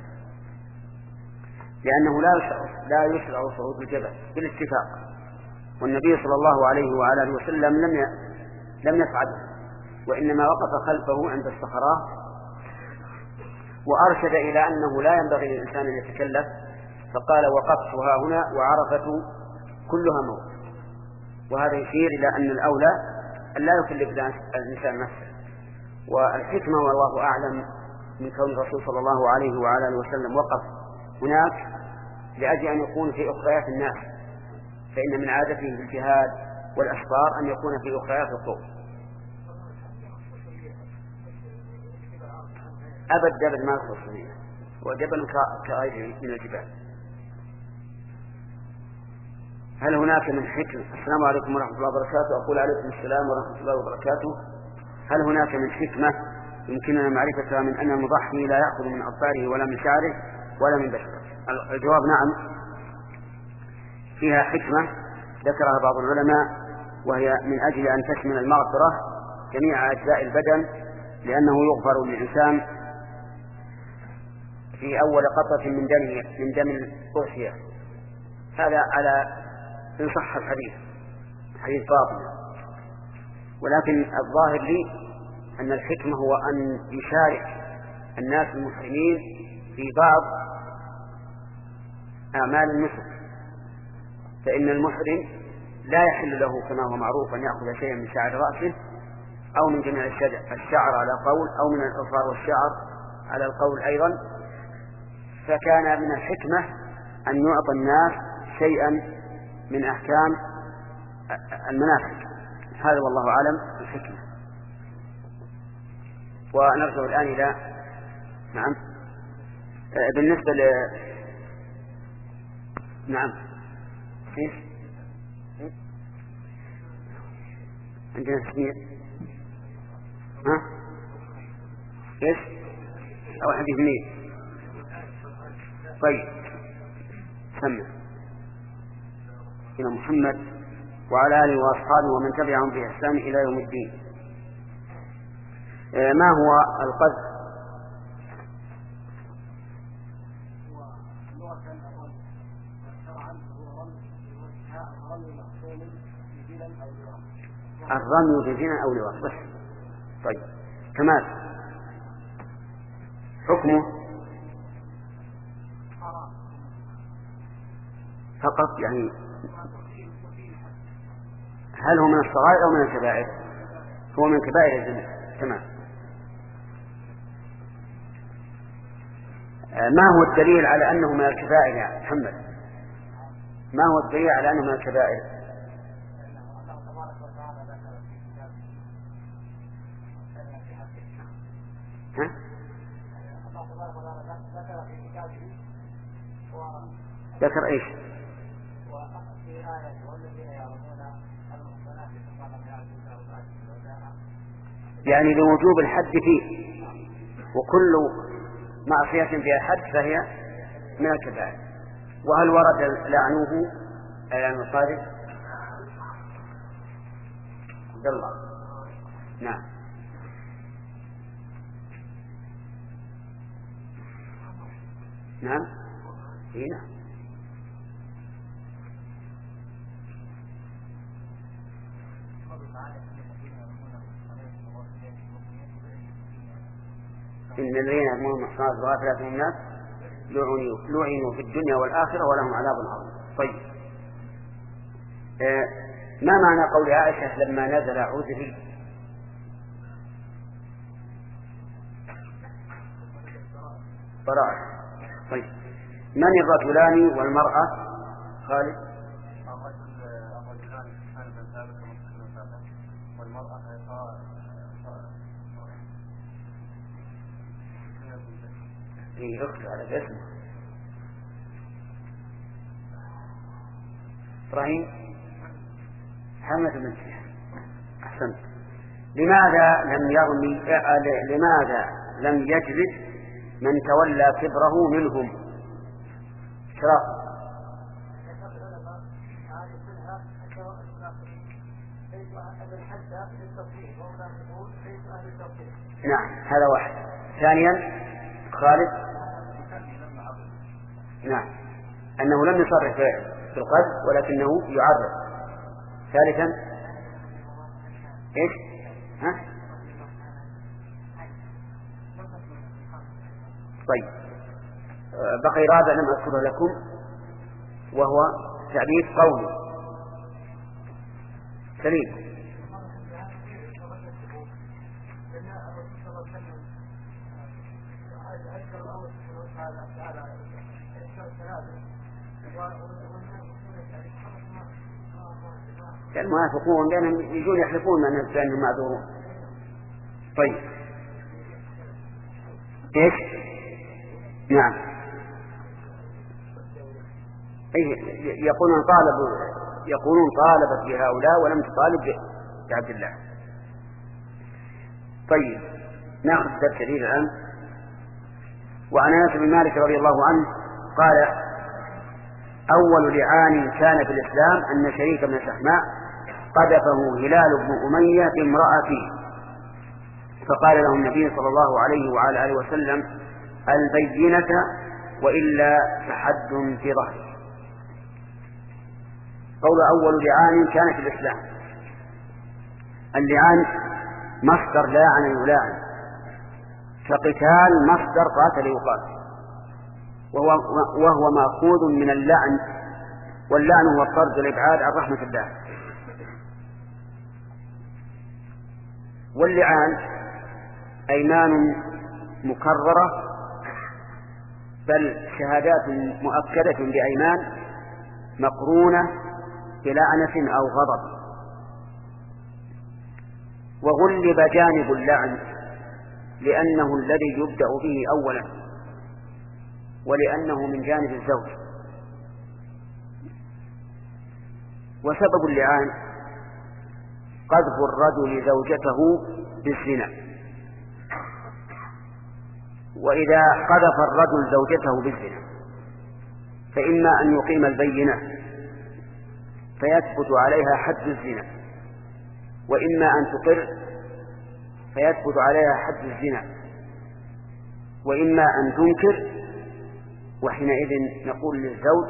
لأنه لا يشرع لا يشرع صعود الجبل بالاتفاق، والنبي صلى الله عليه وعلى اله وسلم لم لم يفعل، وإنما وقف خلفه عند الصخرة وأرشد إلى أنه لا ينبغي للإنسان أن يتكلف، فقال: وقفت ها هنا وعرفة كلها موت. وهذا يشير إلى أن الأولى أن لا يكلف الإنسان نفسه. والحكمة والله أعلم من كون الرسول صلى الله عليه وعلى اله وسلم وقف هناك لأجل أن يكون في أخريات الناس، فإن من عادته في الجهاد والأسفار أن يكون في أخريات القوم. أبد جبل ما الخصوصية، وجبل كغيره من الجبال. هل هناك من حكمة؟ السلام عليكم ورحمة الله وبركاته. أقول: عليكم السلام ورحمة الله وبركاته. هل هناك من حكمة يمكننا معرفتها من أن المضحي لا يأخذ من أظفاره ولا من شعره ولا من بشرته؟ الجواب: نعم، فيها حكمة ذكرها بعض العلماء، وهي من أجل أن تشمل المغفرة جميع أجزاء البدن، لأنه يغفر للإنسان في أول قطرة من دم من دم الأضحية. هذا على إن صح الحديث، حديث باطل، ولكن الظاهر لي أن الحكمة هو أن يشارك الناس المسلمين في بعض أعمال النسك، فإن المحرم لا يحل له كما هو معروف أن يأخذ شيئا من شعر رأسه أو من جميع الشعر على قول، أو من الأظفار والشعر على القول أيضا. فكان من الحكمة أن يعطى الناس شيئا من أحكام المناسك. هذا والله أعلم الحكمة. ونرجع الآن إلى نعم بالنسبة ل نعم كيف عندنا تسمية ها ايش او حديث مين؟ طيب سمع إلى محمد وعلى آله وأصحابه ومن تبعهم بإحسان إلى يوم الدين. ما هو القذف؟ الرمي في زنا أو لواط بس. طيب كمال حكمه فقط يعني. هل هو من الصغائر أو من الكبائر؟ هو من كبائر الذنوب. تمام. ما هو الدليل على أنه من الكبائر يا محمد؟ ما هو الدليل على أنه من الكبائر؟ ها؟ ذكر ايش؟ يعني لوجوب الحد فيه، وكل معصية فيها حد فهي من الكبائر. وهل ورد لعنوه لعن القاذف؟ عبد الله. نعم. نعم. إيه نعم. إن الذين يأمرون بالمحصنات والغافلات من الناس لعنوا في الدنيا والآخرة ولهم عذاب عظيم. طيب، آه ما معنى قول عائشة لما نزل عذري؟ براءة. طيب، من الرجلان والمرأة؟ خالد. الرجلان حسان بن ثابت ومسلم بن ثابت، والمرأة هي أخت على اسمه إبراهيم حمد بن سيح. أحسنت. لماذا لم يرمي لماذا لم يجلد من تولى كبره منهم؟ شرف. نعم، هذا واحد. ثانيا خالد. نعم، أنه لم يصرح في القذف ولكنه يعرض. ثالثا إيش؟ ها؟ طيب، بقي رابع لم أذكره لكم، وهو تعريف قوله سليم. المنافقون لأنهم يجون يحلفون بأنهم معذورون. طيب، إيش؟ نعم، يقولون طالب يقولون طالبت بهؤلاء ولم تطالب بعبد الله. طيب، ناخذ درس جديد الآن. وعن أنس بن مالك رضي الله عنه قال: أول لعان كان في الإسلام أن شريك بن شحماء قذفه هلال بن أمية بامرأته، فقال له النبي صلى الله عليه وعلى آله وسلم: البينة وإلا فحد في ظهره. قول أول لعان كان في الإسلام. اللعان مصدر لاعن يلاعن، فقتال مصدر قاتل يقاتل، وهو, وهو مأخوذ من اللعن، واللعن هو الطرد والإبعاد عن رحمة الله. واللعان أيمان مكررة، بل شهادات مؤكدة بأيمان مقرونة بلعنة أو غضب. وغلب جانب اللعن لأنه الذي يبدأ به أولا، ولأنه من جانب الزوج. وسبب اللعان قذف الرجل زوجته بالزنا. وإذا قذف الرجل زوجته بالزنا فإما أن يقيم البينة فيثبت عليها حد الزنا، وإما أن تقر فيثبت عليها حد الزنا، وإما أن تنكر، وحينئذ نقول للزوج: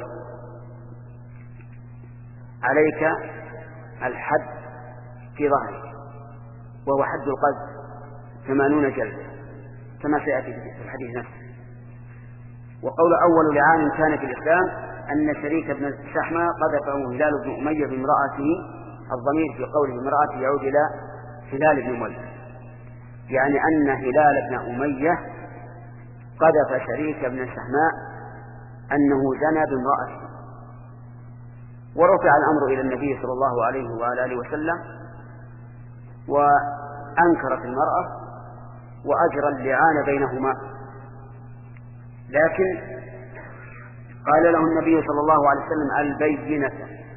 عليك الحد في ظهرك، وهو حد القذف ثمانون جلدة كما سيأتي في الحديث نفسه. وقول أول لعان كان في الإسلام أن شريك بن شحمة قذفه هلال بن أمية بامرأته، الضمير في قوله بامرأته يعود إلى هلال بن أمية، يعني أن هلال بن أمية قذف شريك بن شحماء أنه زنى بامرأته، ورفع الأمر إلى النبي صلى الله عليه وآله وسلم، وأنكرت المرأة وأجرى اللعان بينهما. لكن قال له النبي صلى الله عليه وسلم البينة،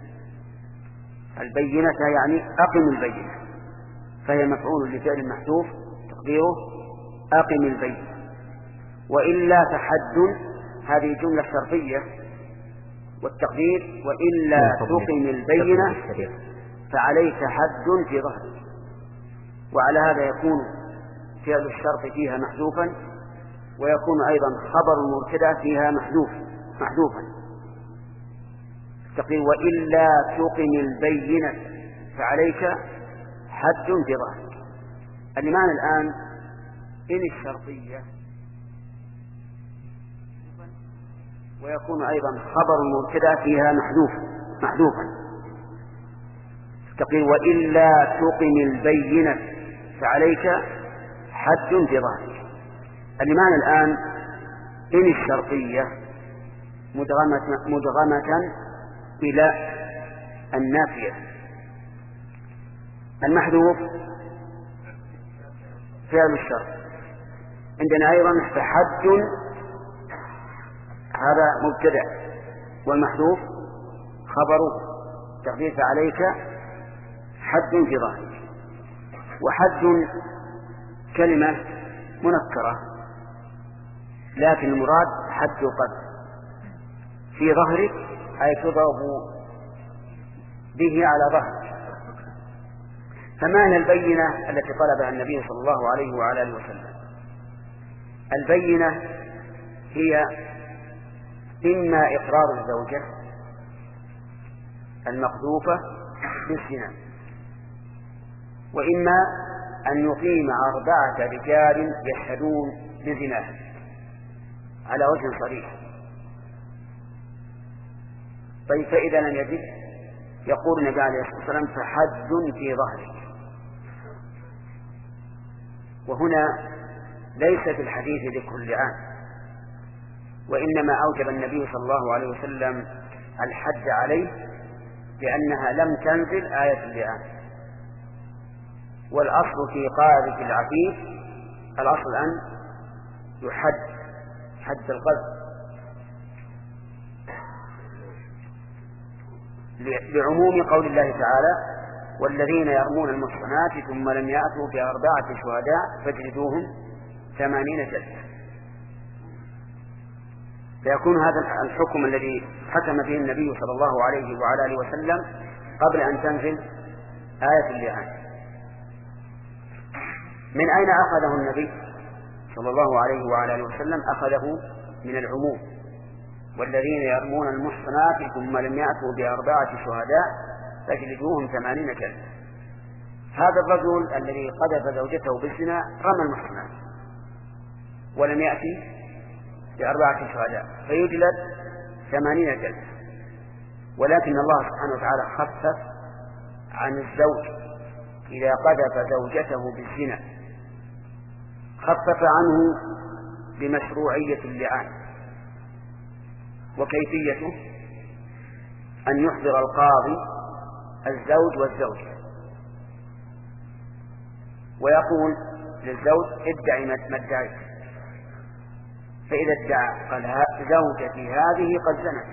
البينة يعني أقم البينة، فهي مفعول لفعل محذوف تقديره أقم البينة، وإلا فحد، هذه جملة شرطية، والتقدير وإلا تقم البينة فعليك حد في ظهرك. وعلى هذا يكون فعل الشرط فيها محذوفا، ويكون أيضا خبر المبتدأ فيها محذوف محذوفا. التقدير وإلا تقم البينة فعليك حد في ظهرك. المعنى الآن إن الشرطية، ويكون أيضا خبر المبتدأ فيها محذوف محذوفا. التقدير وإلا تقم البينة فعليك حد في ظهرك. المعنى الآن إن الشرطية مدغمة, مدغمة إلى النافية. المحذوف فعل الشرط، عندنا أيضا فحد، هذا مبتدأ، والمحذوف خبره، تقدير فعليك حد في ظهرك. وحد كلمة منكرة، لكن المراد حد القذف في ظهرك، أي تضرب به على ظهرك. فما هي البينة التي طلبها النبي صلى الله عليه وعلى آله وسلم؟ البينة هي إما إقرار الزوجة المقذوفة بالزنا، وإما أن يقيم أربعة رجال يشهدون بزناه على وجه صريح. طيب فإذا لم يجد، يقول النبي عليه الصلاة والسلام فحد في ظهرك. وهنا ليس في الحديث ذكر اللعان، وإنما أوجب النبي صلى الله عليه وسلم الحد عليه لأنها لم تنزل آية اللعان. والأصل في قاذف العفيف الأصل أن يحد حد القذف، لعموم قول الله تعالى والذين يرمون المحصنات ثم لم يأتوا بأربعة شهداء فاجلدوهم ثمانين جلدة. فيكون هذا الحكم الذي حكم به النبي صلى الله عليه وعلى آله وسلم قبل أن تنزل آية اللعان. من أين أخذه النبي صلى الله عليه وعلى آله وسلم؟ أخذه من العموم والذين يرمون المحصنات ثم لم يأتوا بأربعة شهداء فاجلدوهم ثمانين جلدة. هذا الرجل الذي قذف زوجته بالزنا رمى المحصنات ولم يأتي بأربعة شهداء فيجلد ثمانين جلدة. ولكن الله سبحانه وتعالى خفف عن الزوج إذا قذف زوجته بالزنا، خفف عنه بمشروعية اللعان. وكيفيته أن يحضر القاضي الزوج والزوجة ويقول للزوج ادعي ما ادعيت، فإذا ادعى قال زوجتي هذه قد زنت،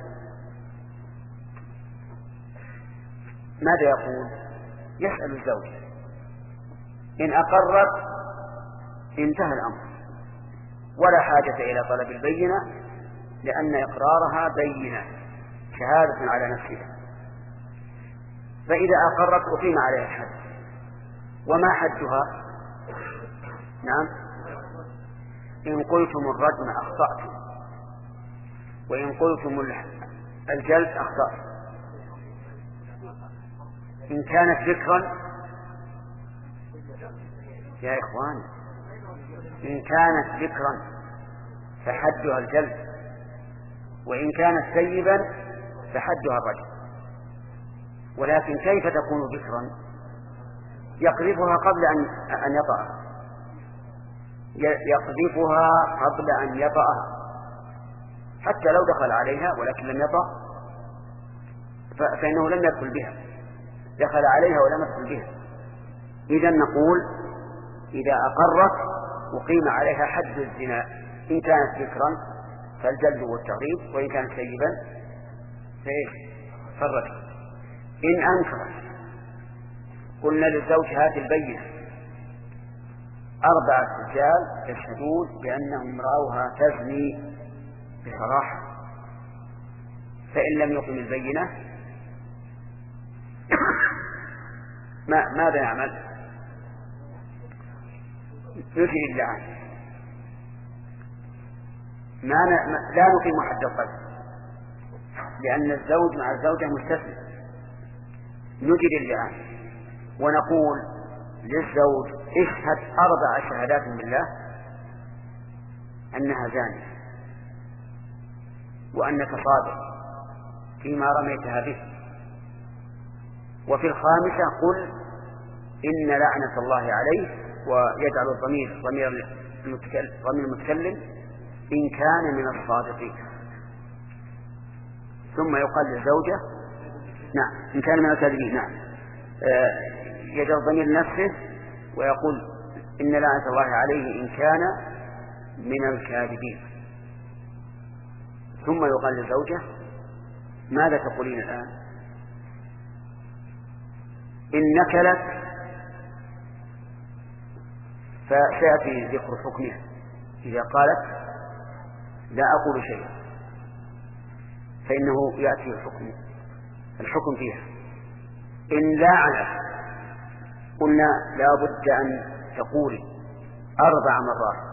ماذا يقول؟ يسأل الزوج، إن أقرت انتهى الأمر ولا حاجة إلى طلب البينة، لأن إقرارها بينة شهادة على نفسها. فإذا أقرت أقيم عليها الحد. وما حدها؟ نعم، إن قلتم الرجم أخطأتم، وإن قلتم الجلد أخطأتم. إن كانت ذكرا يا إخوان، إن كانت ذكرا فحدها الجلد، وإن كانت ثيبا فحدها الرجم. ولكن كيف تكون ذكرا؟ يقذفها قبل أن أن يطأها، يقذفها قبل أن يطأها حتى لو دخل عليها ولكن لم يطأ فإنه لم يدخل بها، دخل عليها ولم يدخل بها. إذن نقول إذا أقرت أقيم عليها حد الزنا، إن كانت ذكرا فالجلد والتغريب، وإن كانت سيبا فإيش فالرجم. إن أنكرت قلنا للزوج هات البينة، أربعة رجال يشهدون بأنهم رأوها تزني بصراحة، فإن لم يقم البينة ما ماذا يعمل؟ يجري اللعان، ما لا نقيم حد القذف لأن الزوج مع الزوجة مستثنى، نجري اللعان ونقول للزوج اشهد أربع شهادات بالله أنها زانية وأنك صادق فيما رميتها به، وفي الخامسة قل إن لعنة الله عليه، ويجعل الضمير ضمير المتكلم إن كان من الصادقين. ثم يقال للزوجة نعم إن كان من الكاذبين، نعم يجعل ضمير نفسه ويقول إن لعنة الله عليه إن كان من الكاذبين. ثم يقال للزوجة ماذا تقولين الآن؟ إن نكلت فسيأتي ذكر حكمها. إذا قالت لا أقول شيئا فإنه يأتي الحكم الحكم فيها. إن لاعنت قلنا لا بد أن تقولي أربع مرات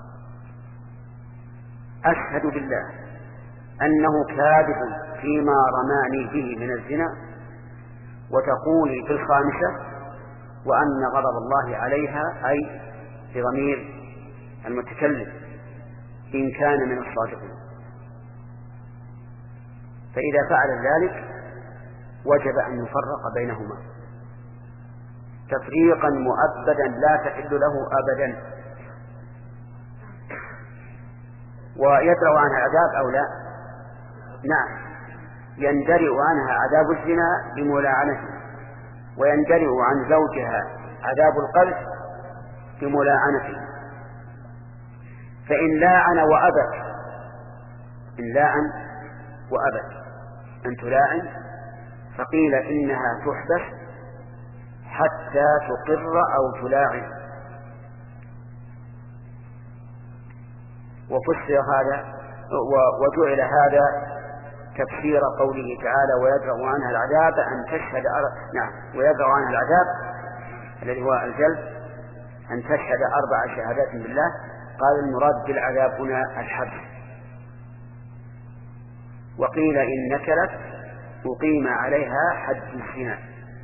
أشهد بالله أنه كاذب فيما رماني به من الزنا، وتقولي في الخامسة وأن غضب الله عليها أي بضمير المتكلم إن كان من الصادقين. فإذا فعل ذلك وجب أن يفرق بينهما تفريقا مؤبدا لا تحل له أبدا، ويدرأ عنها عذاب أو لا؟ نعم يندرئ عنها عذاب الزنا بملاعنته، ويندرئ عن زوجها عذاب القذف بملاعنته. فإن لاعن وأبت إن لاعن وأبت أن تلاعن فقيل إنها تحبس حتى تقر أو تلاعن. وفسر هذا وجعل هذا تفسير قوله تعالى ويدرأ عنها العذاب أن تشهد أر... نعم ويدرأ عنها العذاب الذي هو الجلد أن تشهد أربع شهادات بالله. قال المراد بالعذاب هنا الحبس. وقيل إن نكلت أقيم عليها حد الزنا،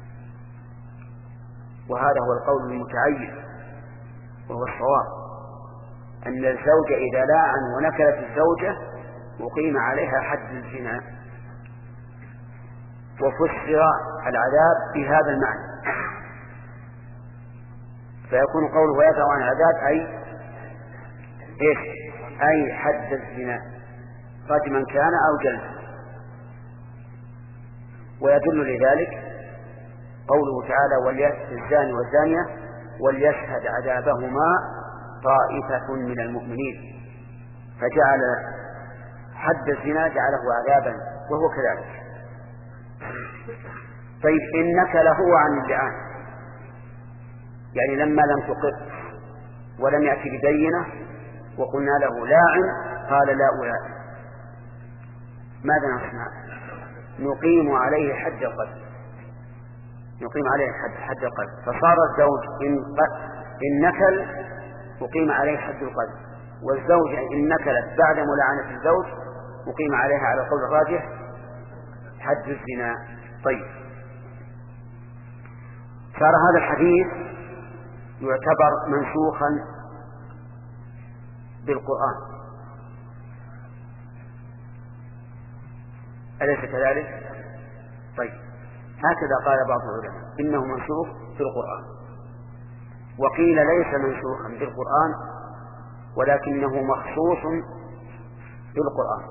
وهذا هو القول المتعين وهو الصواب أن الزوج إذا لاعن ونكلت الزوجة أقيم عليها حد الزنا. وفسر العذاب بهذا المعنى، فيكون قوله ويدرأ عن العذاب أي إيش؟ أي حد الزنا رجما كان أو جلدا. ويدل لذلك قوله تعالى وليشهد الزاني والزانية وليشهد عذابهما طائفة من المؤمنين، فجعل حد الزنا جعله عذابا وهو كذلك. طيب إنك لهو عن اللعان، يعني لما لم تقر ولم يأتي ببينة وقلنا له لاعن قال لا ألاعن، ماذا نصنع؟ نقيم عليه حد القذف، نقيم عليه حد حد القذف. فصار الزوج إن إن نكل أقيم عليه حد القذف، والزوجة إن نكلت بعد ملاعنة الزوج أقيم عليها على القول الراجح حد الزنا. طيب صار هذا الحديث يعتبر منسوخا بالقرآن. أليس كذلك؟ طيب، هكذا قال بعض العلماء إنه منسوخ في القرآن، وقيل ليس منسوخا في القرآن ولكنه مخصوص في القرآن،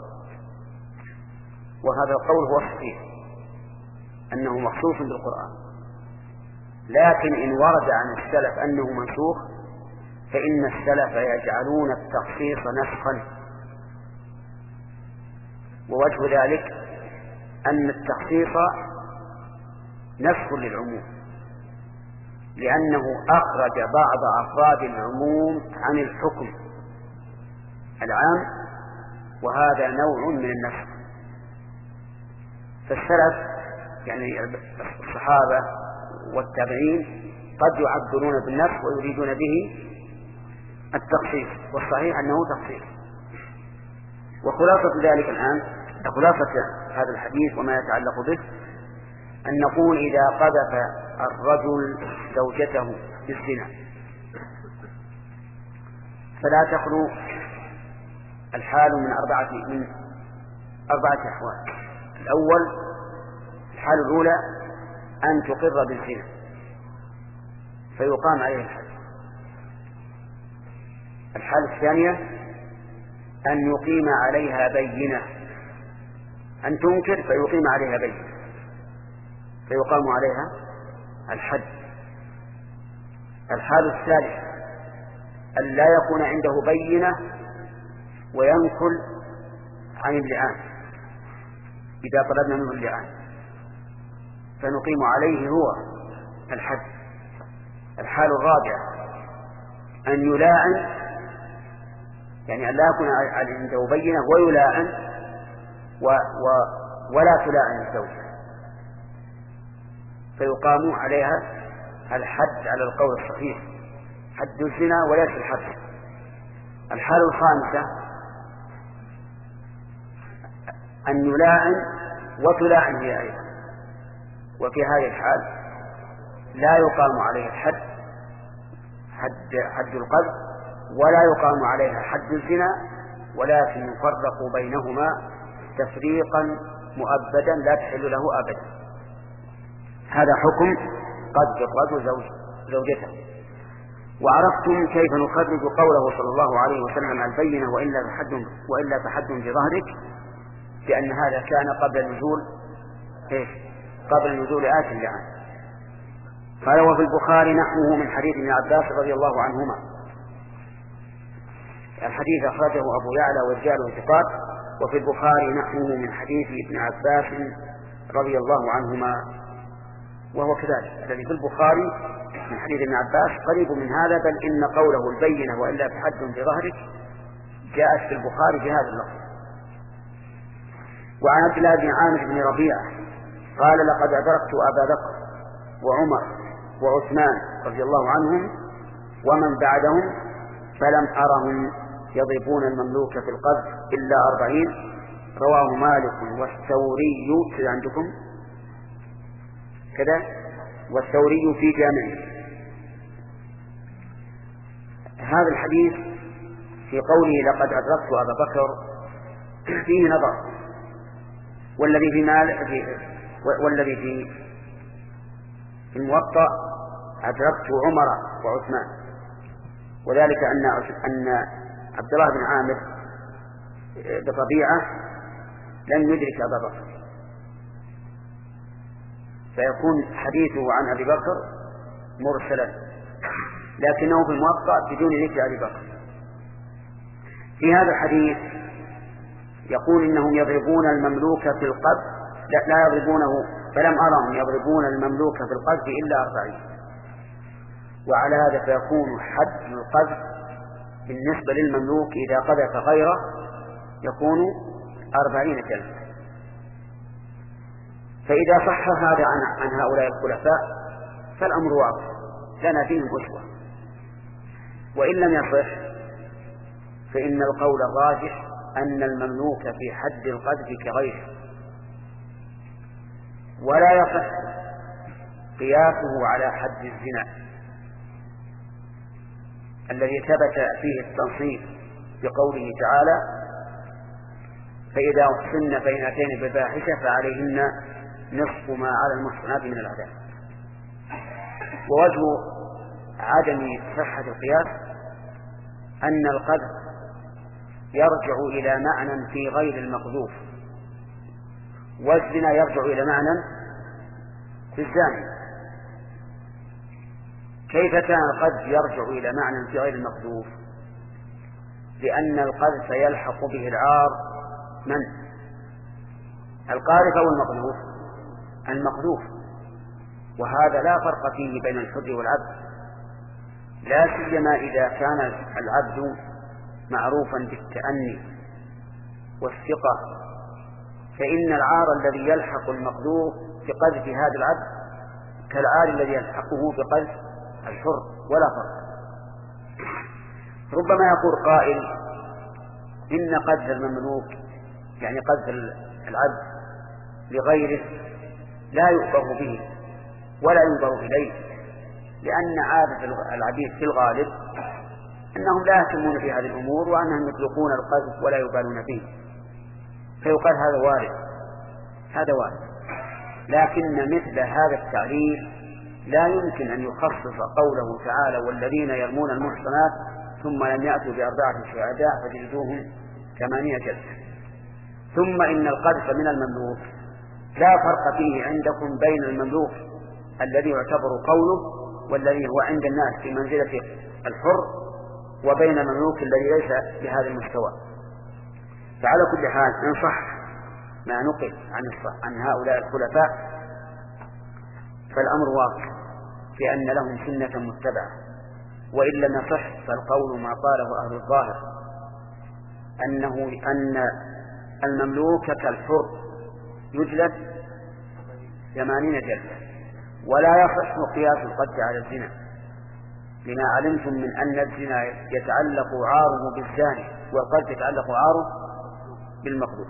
وهذا القول هو الصحيح أنه مخصوص بالقرآن. لكن إن ورد عن السلف أنه منسوخ فإن السلف يجعلون التخصيص نسخا، ووجه ذلك أن التخصيص نسخ للعموم، لأنه أخرج بعض أفراد العموم عن الحكم العام، وهذا نوع من النسخ. فالسلف يعني الصحابة والتابعين قد يعبرون بالنسخ ويريدون به التخصيص، والصحيح أنه تخصيص. وخلاصة ذلك الآن، خلاصة هذا الحديث وما يتعلق به، أن نقول إذا قذف الرجل زوجته بالزنا فلا تخلو الحال من أربعة من أربعة أحوال. الأول، الحالة الأولى أن تقر بالزنا فيقام عليه الحد. الحالة الثانية أن يقيم عليها بينة، أن تنكر فيقيم عليها بينة فيقام عليها الحد. الحالة الثالثة أن لا يكون عنده بينة وينكل عن اللعان إذا طلبنا منه اللعان فنقيم عليه هو الحد. الحالة الرابعة أن يلاعن، يعني أن لا يكون عنده بينة ويلاعن و و ولا تلاعن الزوجة فيقام عليها الحد على القول الصحيح، حد الزنا وليس الحد. الحالة الخامسة أن يلاعن وتلاعن هي أيضا، وفي هذه الحال لا يقام عليه الحد حد حد القذف ولا يقام عليها حد الزنا، ولكن يفرق بينهما تفريقا مؤبدا لا تحل له أبدا. هذا حكم قذف الرجل زوج زوجته. وعرفتم كيف نخرج قوله صلى الله عليه وسلم البينة وإلا فحد وإلا فحد بظهرك، لأن هذا كان قبل نزول إيش؟ قبل نزول آية اللعان. قال وفي البخاري نحوه من حديث ابن عباس رضي الله عنهما. الحديث أخرجه أبو يعلى ورجاله ثقات. وفي البخاري نحوه من حديث ابن عباس رضي الله عنهما، وهو كذلك الذي في البخاري من حديث ابن عباس قريب من هذا، بل إن قوله البينة وإلا فحد بظهرك جاءت في البخاري بهذا اللفظ. وعن عبد الله بن عامر بن ربيعة قال لقد أدركت أبا بكر وعمر وعثمان رضي الله عنهم ومن بعدهم فلم أرهم يضربون المملوك في القذف إلا أربعين. رواه مالك والثوري كذا عندكم كذا والثوري في جامعه. هذا الحديث في قوله لقد أدركت أبا بكر فيه نظر، والذي في مال والذي في الموطأ أدركت عمر وعثمان، وذلك أن أن عبد الله بن عامر بطبيعة لم يدرك أبا بكر، فيكون حديثه عن أبي بكر مرسلا، لكنه في الموطأ بدون ذكر أبي بكر. في هذا الحديث يقول إنهم يضربون المملوك في القذف، لا, لا يضربونه، فلم أرهم يضربون المملوك في القذف إلا أربعين. وعلى هذا فيكون حد القذف بالنسبة للمملوك إذا قذف غيره يكون أربعين جلدة. فإذا صح هذا عن, عن هؤلاء الخلفاء فالأمر واضح لنا فيهم أسوة، وإن لم يصح فإن القول الراجح أن المملوك في حد القذف كغيره، ولا يصح قياسه على حد الزنا الذي ثبت فيه التنصيص بقوله تعالى فإذا أحسن فإن أتين بفاحشة فعليهن نصف ما على المحصنات من العذاب. ووجه عدم صحة القياس أن القذف يرجع إلى معنى في غير المقذوف، والزنا يرجع إلى معنى في الزاني. كيف كان القذف يرجع إلى معنى في غير المقذوف؟ لأن القذف يلحق به العار من؟ القاذف أو المقذوف؟ المقذوف. وهذا لا فرق فيه بين الحر والعبد، لا سيما إذا كان العبد معروفا بالتأني والثقة، فإن العار الذي يلحق المقذوف بقذف هذا العبد كالعار الذي يلحقه بقذف الحر، ولا فرق. ربما يقول قائل إن قذف المملوك يعني قذف العبد لغيره لا يؤبه به ولا ينظر إليه، لأن عادة العبيد في الغالب أنهم لا يهتمون بهذه الأمور وأنهم يطلقون القذف ولا يبالون به، فيقال هذا وارد هذا وارد. لكن مثل هذا التعليل لا يمكن أن يخصص قوله تعالى والذين يرمون المحصنات ثم لم يأتوا بأربعة شهداء فجلدوهم ثمانين جلدة. ثم إن القذف من المملوك لا فرق فيه عندكم بين المملوك الذي يعتبر قوله والذي هو عند الناس في منزلة الحر وبين المملوك الذي ليس بهذا المستوى. فعلى كل حال إن صح ما نقل عن, عن هؤلاء الخلفاء فالأمر واضح في أن لهم سنة متبعة، وإن لم يصح فالقول ما قاله أهل الظاهر أنه أن المملوك كالحر يجلد ثمانين جلدة، ولا يصح قياس القتل على الزنا، لما علمتم من أن الزنا يتعلق عاره بالزاني والقتل يتعلق عاره بالمقذوف.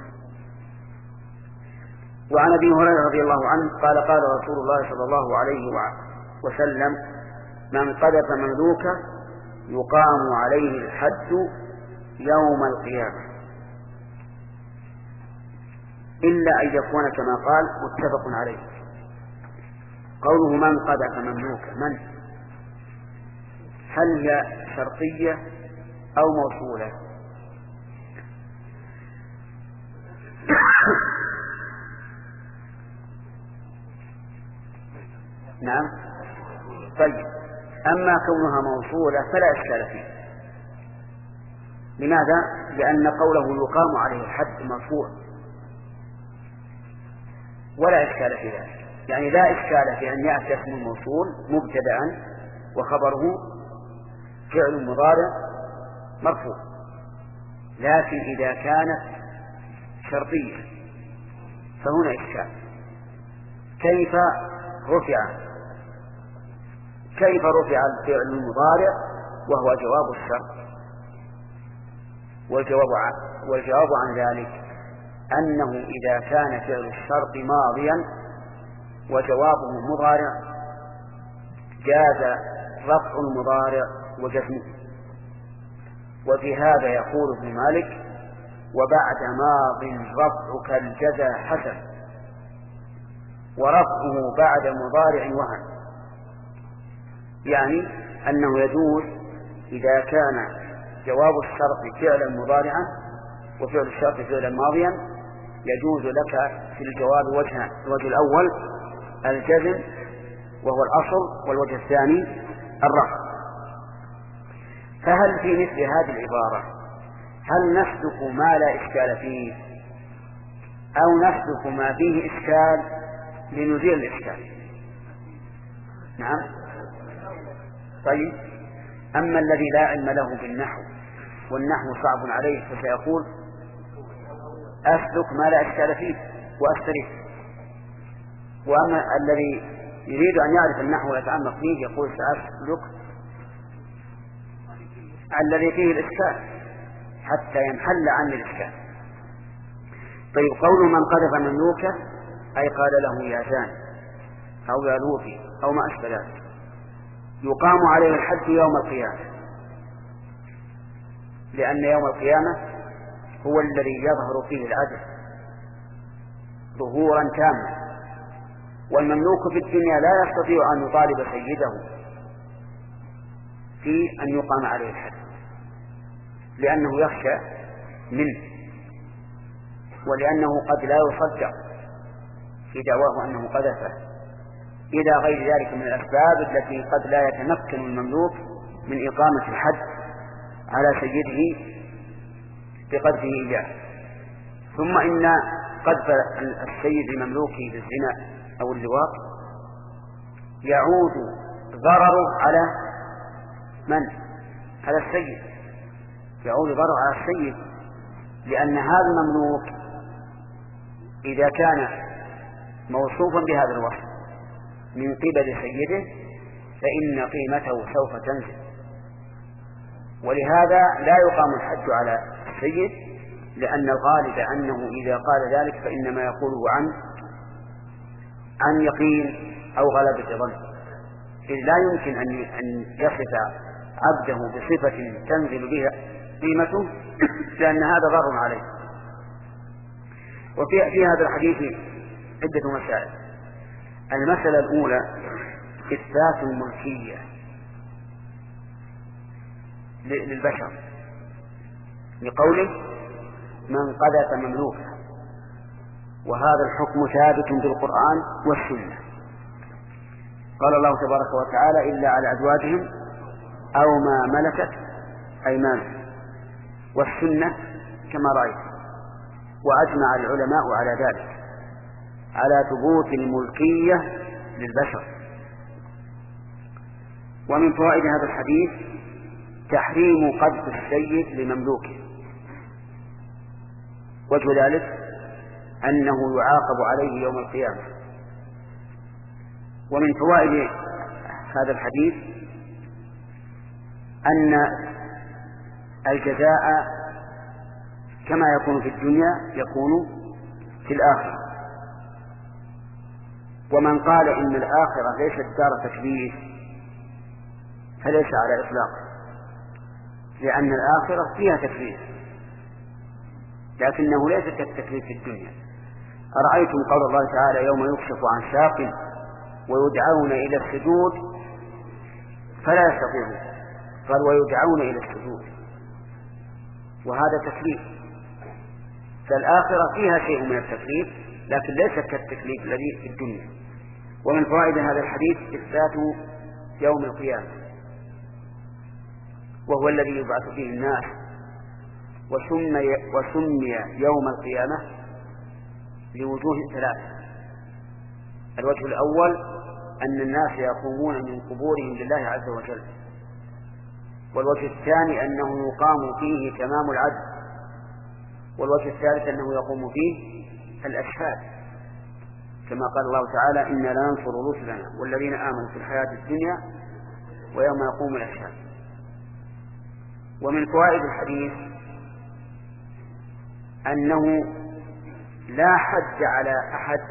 وعن أبي هريرة رضي الله عنه قال قال رسول الله صلى الله عليه وسلم من قذف مملوكا يقام عليه الحد يوم القيامة إلا أن يكون كما قال متفق عليه. قوله من قذف مملوكا من؟ هل هي شرطية أو موصولة؟ نعم. طيب، أما كونها موصولة فلا إشكال فيه. لماذا؟ لأن قوله يقام عليه الحد مرفوع ولا إشكال في ذلك، يعني لا إشكال في أن يأتي اسم الموصول مبتدأ وخبره فعل مضارع مرفوع. لكن إذا كانت شرطية فهنا إشكال، كيف رفع كيف رفع الفعل المضارع وهو جواب الشرط؟ والجواب عن والجواب عن ذلك أنه إذا كان فعل الشرط ماضيا وجوابه مضارع جاز رفع المضارع وجزمه. وفي هذا يقول ابن مالك وبعد ماض رفعك الجزا حسن ورفعه بعد مضارع وهن، يعني أنه يجوز إذا كان جواب الشرط فعلا مضارعا وفعل الشرط فعلا ماضيا يجوز لك في الجواب وجهان: الوجه الأول الجزم وهو الأصل، والوجه الثاني الرفع. فهل في مثل هذه العبارة هل نسلك ما لا إشكال فيه أو نسلك ما فيه إشكال لنزيل الإشكال؟ نعم. طيب، أما الذي لا علم له بالنحو والنحو صعب عليه فسيقول أسلك ما لا إشكال فيه وأستريح. وأما الذي يريد أن يعرف النحو ويتعمق فيه يقول سأسلك الذي فيه الإشكال حتى ينحل عني الإشكال. طيب، قول من قذف مملوكه أي قال له يا زاني أو يا لوطي أو ما أشبه ذلك يقام عليه الحد يوم القيامة، لأن يوم القيامة هو الذي يظهر فيه العدل ظهورا تاما، والمملوك في الدنيا لا يستطيع أن يطالب سيده في أن يقام عليه الحد لأنه يخشى منه، ولأنه قد لا يصدق في دعواه أنه قذفه، إلى غير ذلك من الأسباب التي قد لا يتمكن المملوك من إقامة الحد على سيده بقذفه إياه. ثم إن قذف السيد لمملوكه بالزنا أو اللواط يعود ضرره على من؟ على السيد، يعود ضرره على السيد، لأن هذا المملوك إذا كان موصوفا بهذا الوصف من قبل سيده فإن قيمته سوف تنزل، ولهذا لا يقام الحد على السيد، لأن الغالب أنه إذا قال ذلك فإنما يقوله عن عن يقين أو غلبة ظن، إذ لا يمكن أن يصف عبده بصفة تنزل بها قيمته، لأن هذا ضر عليه. وفي في هذا الحديث عدة مسائل. المسألة الأولى إثبات الملكية للبشر لقوله من قذف مملوكا، وهذا الحكم ثابت بالقرآن والسنة. قال الله تبارك وتعالى إلا على أزواجهم أو ما ملكت أيمانهم، والسنة كما رأيت. وأجمع العلماء على ذلك، على ثبوت الملكية للبشر. ومن فوائد هذا الحديث تحريم قذف السيد لمملوكه، وجه ذلك أنه يعاقب عليه يوم القيامة. ومن فوائد هذا الحديث أن الجزاء كما يكون في الدنيا يكون في الآخرة. ومن قال إن الآخرة ليست دار تكليف فليس على إطلاق، لأن الآخرة فيها تكليف لكنه ليس كالتكليف في الدنيا. أرأيتم قول الله تعالى يوم يكشف عن ساق ويدعون إلى السجود فلا يستطيعون، قال ويدعون إلى السجود، وهذا تكليف. فالآخرة فيها شيء من التكليف لكن ليس كالتكليف الذي في الدنيا. ومن فوائد هذا الحديث إثبات يوم القيامة، وهو الذي يبعث فيه الناس، وسمي, وسمي يوم القيامة لوجوه ثلاثة. الوجه الأول أن الناس يقومون من قبورهم لله عز وجل، والوجه الثاني أنه يقام فيه تمام العدل، والوجه الثالث أنه يقوم فيه الأشهاد، كما قال الله تعالى إنا لننصر رسلنا والذين آمنوا في الحياة الدنيا ويوم يقوم الأشهاد. ومن فوائد الحديث أنه لا حد على أحد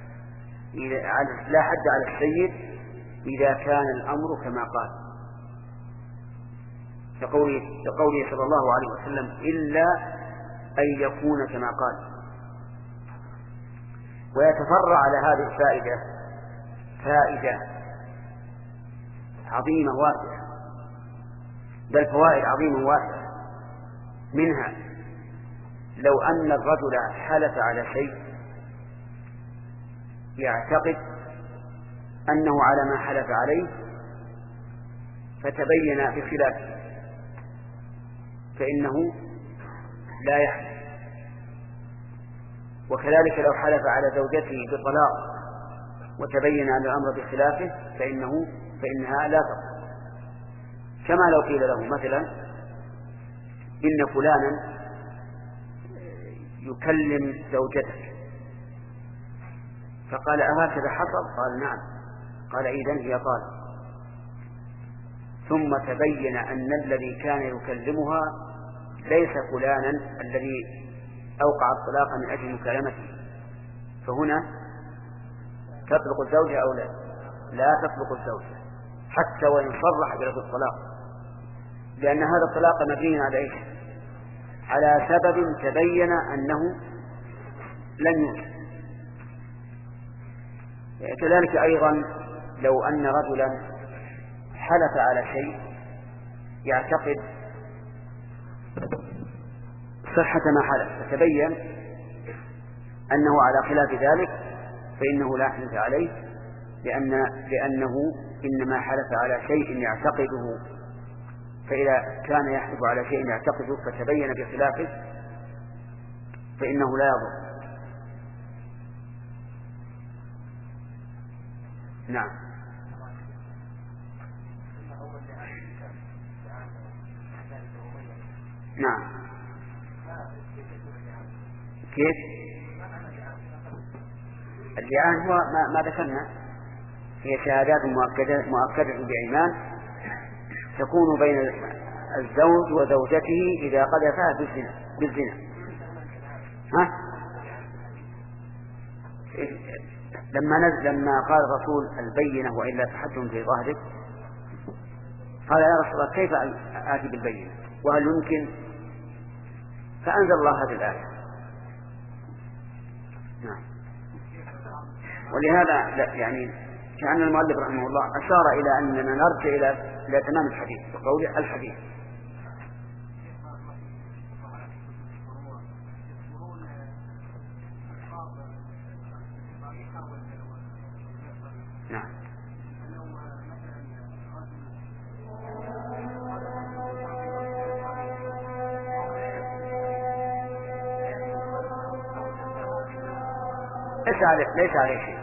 لا حد على السيد إذا كان الأمر كما قال، كقوله صلى الله عليه وسلم إلا أن يكون كما قال. ويتفرع على هذه الفائدة فائدة عظيمة واسعة، بل فوائد عظيمة واسعة. منها لو أن الرجل حلف على شيء يعتقد أنه على ما حلف عليه فتبين بخلافه فإنه لا يحلف. وكذلك لو حلف على زوجته بطلاق وتبين أن الأمر بخلافه فإنه فإنها لا تطلق. كما لو قيل له مثلا إن فلانا يكلم زوجتك، فقال أهكذا حصل؟ قال نعم. قال إذن هي طالق. ثم تبين أن الذي كان يكلمها ليس فلانا الذي أوقع الطلاق من أجل مكالمته، فهنا تطلق الزوجة أو لا؟ لا تطلق الزوجة حتى وإن صرح بلفظ الطلاق، لأن هذا الطلاق مبني على إيش؟ على سبب تبين أنه لن يوجد. كذلك أيضا لو أن رجلا حلف على شيء يعتقد صحة ما حلف فتبين أنه على خلاف ذلك فإنه لا يحلف عليه، لأن لأنه إنما حلف على شيء يعتقده، فإذا كان يحلف على شيء يعتقده فتبين بخلافه فإنه لا يضر. نعم. نعم. كيف؟ اللعان هو ما, ما ذكرنا، هي شهادات مؤكدة, مؤكدة بإيمان تكون بين الزوج وزوجته إذا قذفها بالزنا, بالزنا. ها؟ لما نزل لما قال الرسول البينة وإلا تحدث في ظهرك، قال يا رسول الله كيف آتي بالبينة وهل يمكن؟ فأنزل الله هذه الآية. نعم. ولهذا يعني كأن المؤلف رحمه الله أشار إلى أننا نرجع إلى إلى تمام الحديث بقول الحديث. نعم. ليس عليه ليس عليه شيء.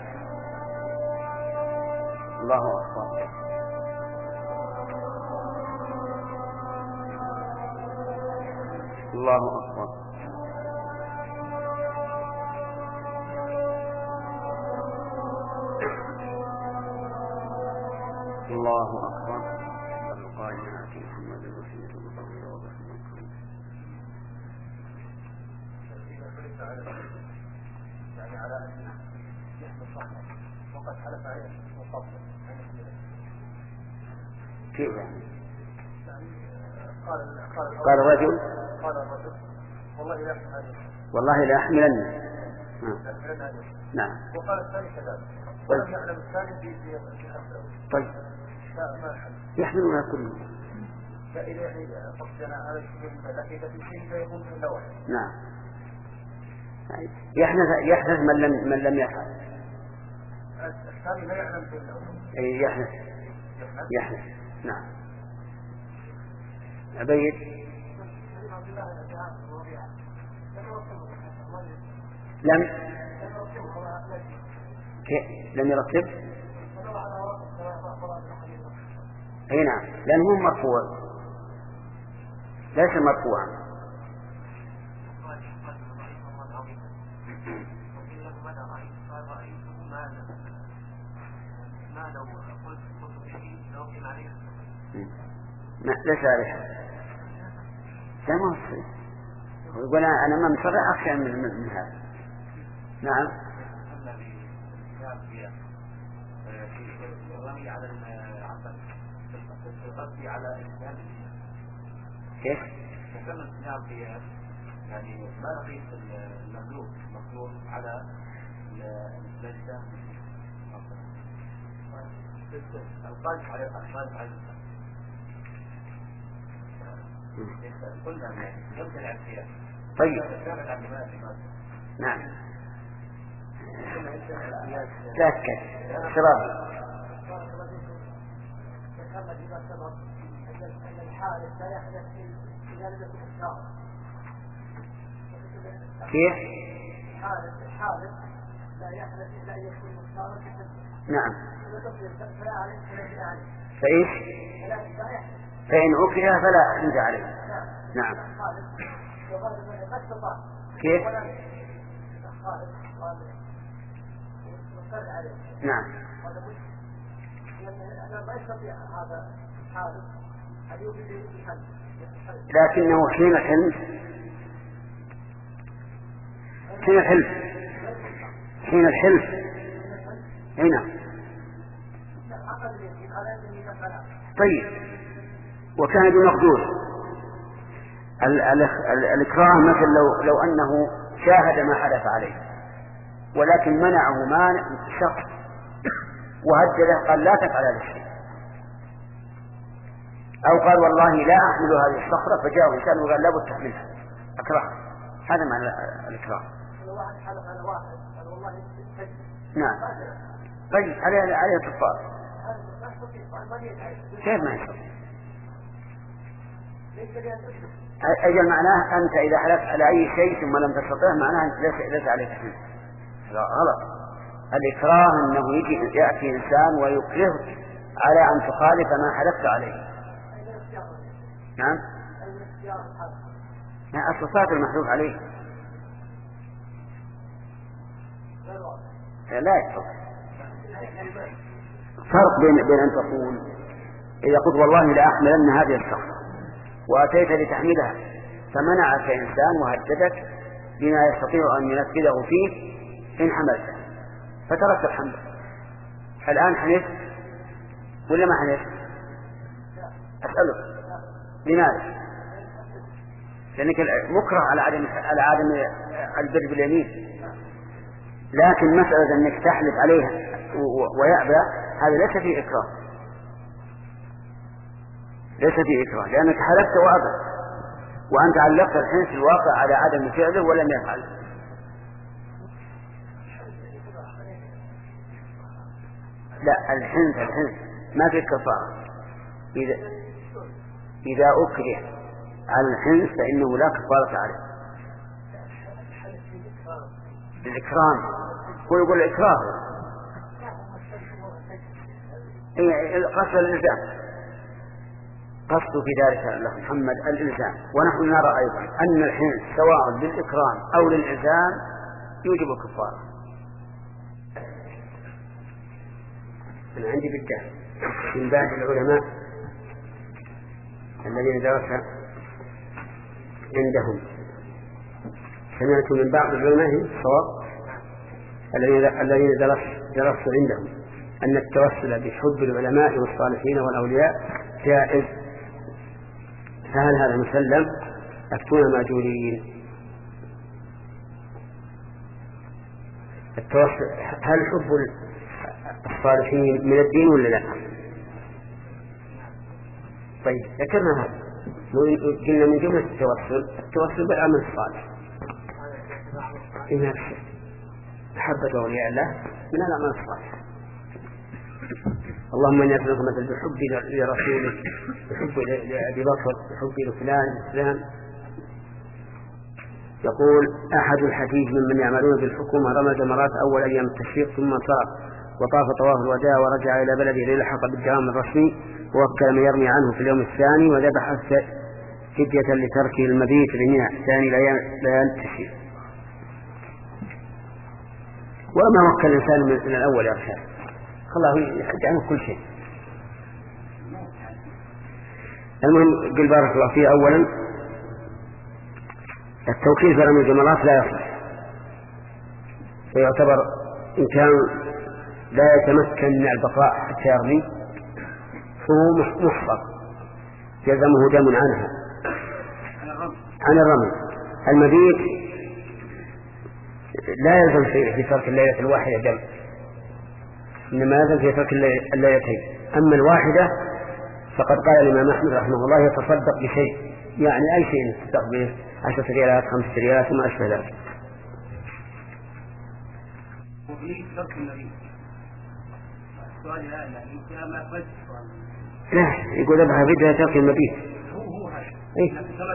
الله أكبر. الله أكبر. الله أكبر. القائمة في محمد الوسيلة المطهرة والرحمة. يعني على أن يحمل صحة وقد حلف عليه وصفه. كيف يعني؟ قال قال الرجل قال الرجل والله لا أحملن والله لا أحملن. نعم. وقال الثاني كذلك ولم يعلم الثاني في في طيب يحملون كلهم. فإذا قصدنا على الشيء فإذا في شيء فيكون في اللوح. نعم. يحدث يحدث من لم من لم يفعل. الثاني لا يعلم في اللوح. أي يحدث يحدث. نعم. عبيد. لم لم يرتب. اي نعم، لأنه مرفوع ليس مرفوعا. لا ليس عليه لا ما هو يقول أنا ما مصرع أخشى من, من هذا. نعم. كيف؟ يعني ما رقيت المملوك مطلوب على الإسلام القادم على القادم على قلنا يمكن الاعتياد. طيب. نعم. تأكد شراب. كيف؟ الحادث لا يحدث إلا أن يكون مختارا. نعم. فإيش؟ فإن أكره فلا حرج عليه. نعم. كيف؟ نعم. لكنه حين الحلف حين الحلف حين الحلف هنا. طيب. وكان بمقدور الإكراه مثل لو, لو أنه شاهد ما حدث عليه ولكن منعه مانع شخص وهدده قال لا تفعل هذا الشيء، أو قال والله لا أحمل هذه الصخرة فجاءه إنسان وقال لا بد تحملها أكره. هذا معنى الإكراه. نعم طيب عليه عليه كفار. كيف ما يستطيع؟ أجل معناه أنت إذا حلفت على أي شيء ثم لم تستطيع معناه أنت ليس, ليس عليك حمل. غلط. الإكراه أنه يجي يأتي إنسان ويكرهك على أن تخالف ما حلفت عليه. نعم أصل صفات المحلوف عليه لا يكفر. فرق بين, بين أن تقول إذا قلت والله لا أحملن هذه الصخرة وأتيت لتحملها فمنعك إنسان وهددك بما يستطيع أن ينفذه فيه إن حملته فتركت الحمل. الآن حنفت ولا ما حنفت؟ أسألك لماذا؟ لأنك مكره على عدم على عدم البر باليمين، لكن مسألة أنك تحلف عليها ويأبى هذا ليس فيه إكراه، ليس فيه إكراه لأنك حلفت وأبى وأنت علقت الحين في الواقع على عدم فعله ولم يفعل. لا الحنث الحنث ما في كفارة. إذا إذا أكره على الحنث فإنه لا كفارة عليه. الإكرام هو يقول الإكراه قصد الإلزام، قصد في ذلك الله محمد الإلزام. ونحن نرى أيضا أن الحنث سواء للإكرام أو للإلزام يوجب الكفارة. أنا عندي بالجهل من بعض العلماء الذين درس عندهم، سمعت من بعض العلماء الصواب الذين درس درست عندهم أن التوسل بحب العلماء والصالحين والأولياء جائز. فهل هذا مسلم؟ أفتون ماجورين. التوسل هل حب الصالحين من الدين ولا لا؟ طيب ذكرنا هذا قلنا من جملة التوسل التوسل بالعمل الصالح. إن محبة أولياء الله من الأعمال الصالحة. اللهم إني أسألك مثل بحب لرسولك، بحب لأبي بكر، بحب لفلان فلان. يقول أحد الحديث ممن يعملون بالحكومة رمى جمرات أول أيام التشريق ثم صار وطاف طواف الوداع ورجع إلى بلده ليلحق بالجرام الرسمي ووكل من يرمي عنه في اليوم الثاني وذبح فدية لترك المبيت لمنى ثاني ليالي التشريق. وما وكل الإنسان من الأول يا رشاد الله يحج عنه كل شيء. المهم قل بارك الله فيه. أولا التوكيل في رمي الجمرات لا يصح، فيعتبر إن كان لا يتمكن من البقاء حتى يرمي فهو محصر يلزمه دم عنها عن الرمي. المبيت لا يلزم في ترك الليلة الواحدة دم، إنما يلزم في ترك الليلتين. أما الواحدة فقد قال الإمام أحمد رحمه الله يتصدق بشيء، يعني أي شيء يتصدق به، عشرة ريالات خمسة ريالات وما أشبه ذلك. لا يقول ابها بدها ترك المبيت. هو هو هذا. إيه؟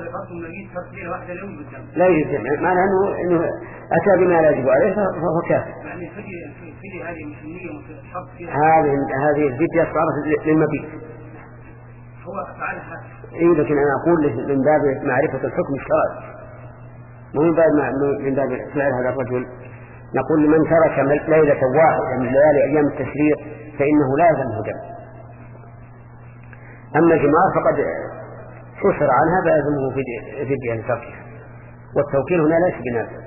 لا يجب، معنى أنه إنه أتى بما لا يجب عليه فهو كافر. يعني فدية فدية هذه مش نية شرط فيها. هذه هذه الفدية صارت للمبيت. هو فعلها. إيه لكن أنا أقول من باب معرفة الحكم الشرعي، مو من باب من باب فعل هذا الرجل. نقول لمن ترك ليلة واحدة من ليالي أيام التشريق فإنه لا يلزمه دم. أما الجمار فقد حصر عنها فيلزمه فدية لتركها، والتوكيل هنا ليس بنافع.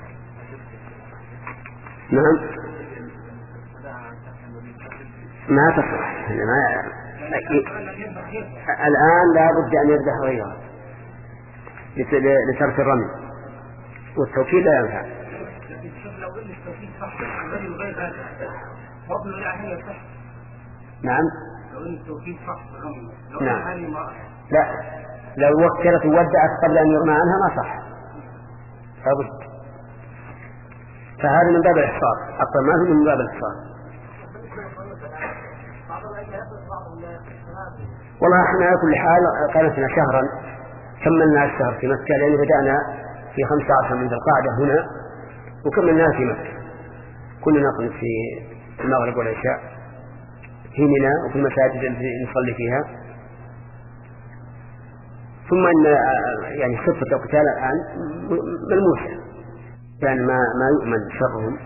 نعم ما تصح. ما الآن لا بد أن يذبح غيره. لترك الرمي، والتوكيد لا ينفع. لو قلنا التوكيد صح الذي غير هذا برضه لا يعني يصح. نعم. لو قلنا التوكيد صح الرمي. نعم. لا، لو وكلت وودعت قبل أن يرمى عنها ما صح. لابد. فهذا من باب الإحصار، أكثر ما هو من باب الإحصار. والله احنا على كل حال قالتنا شهرا، كملنا الشهر في مكة، لأن بدأنا في خمسة عشر من ذي القعدة هنا وكملنا في مكة. كنا نقل في المغرب والعشاء في منى وفي المساجد التي نصلي فيها. ثم ان يعني خطة القتال الآن ملموسة، يعني ما ما يؤمن شرهم.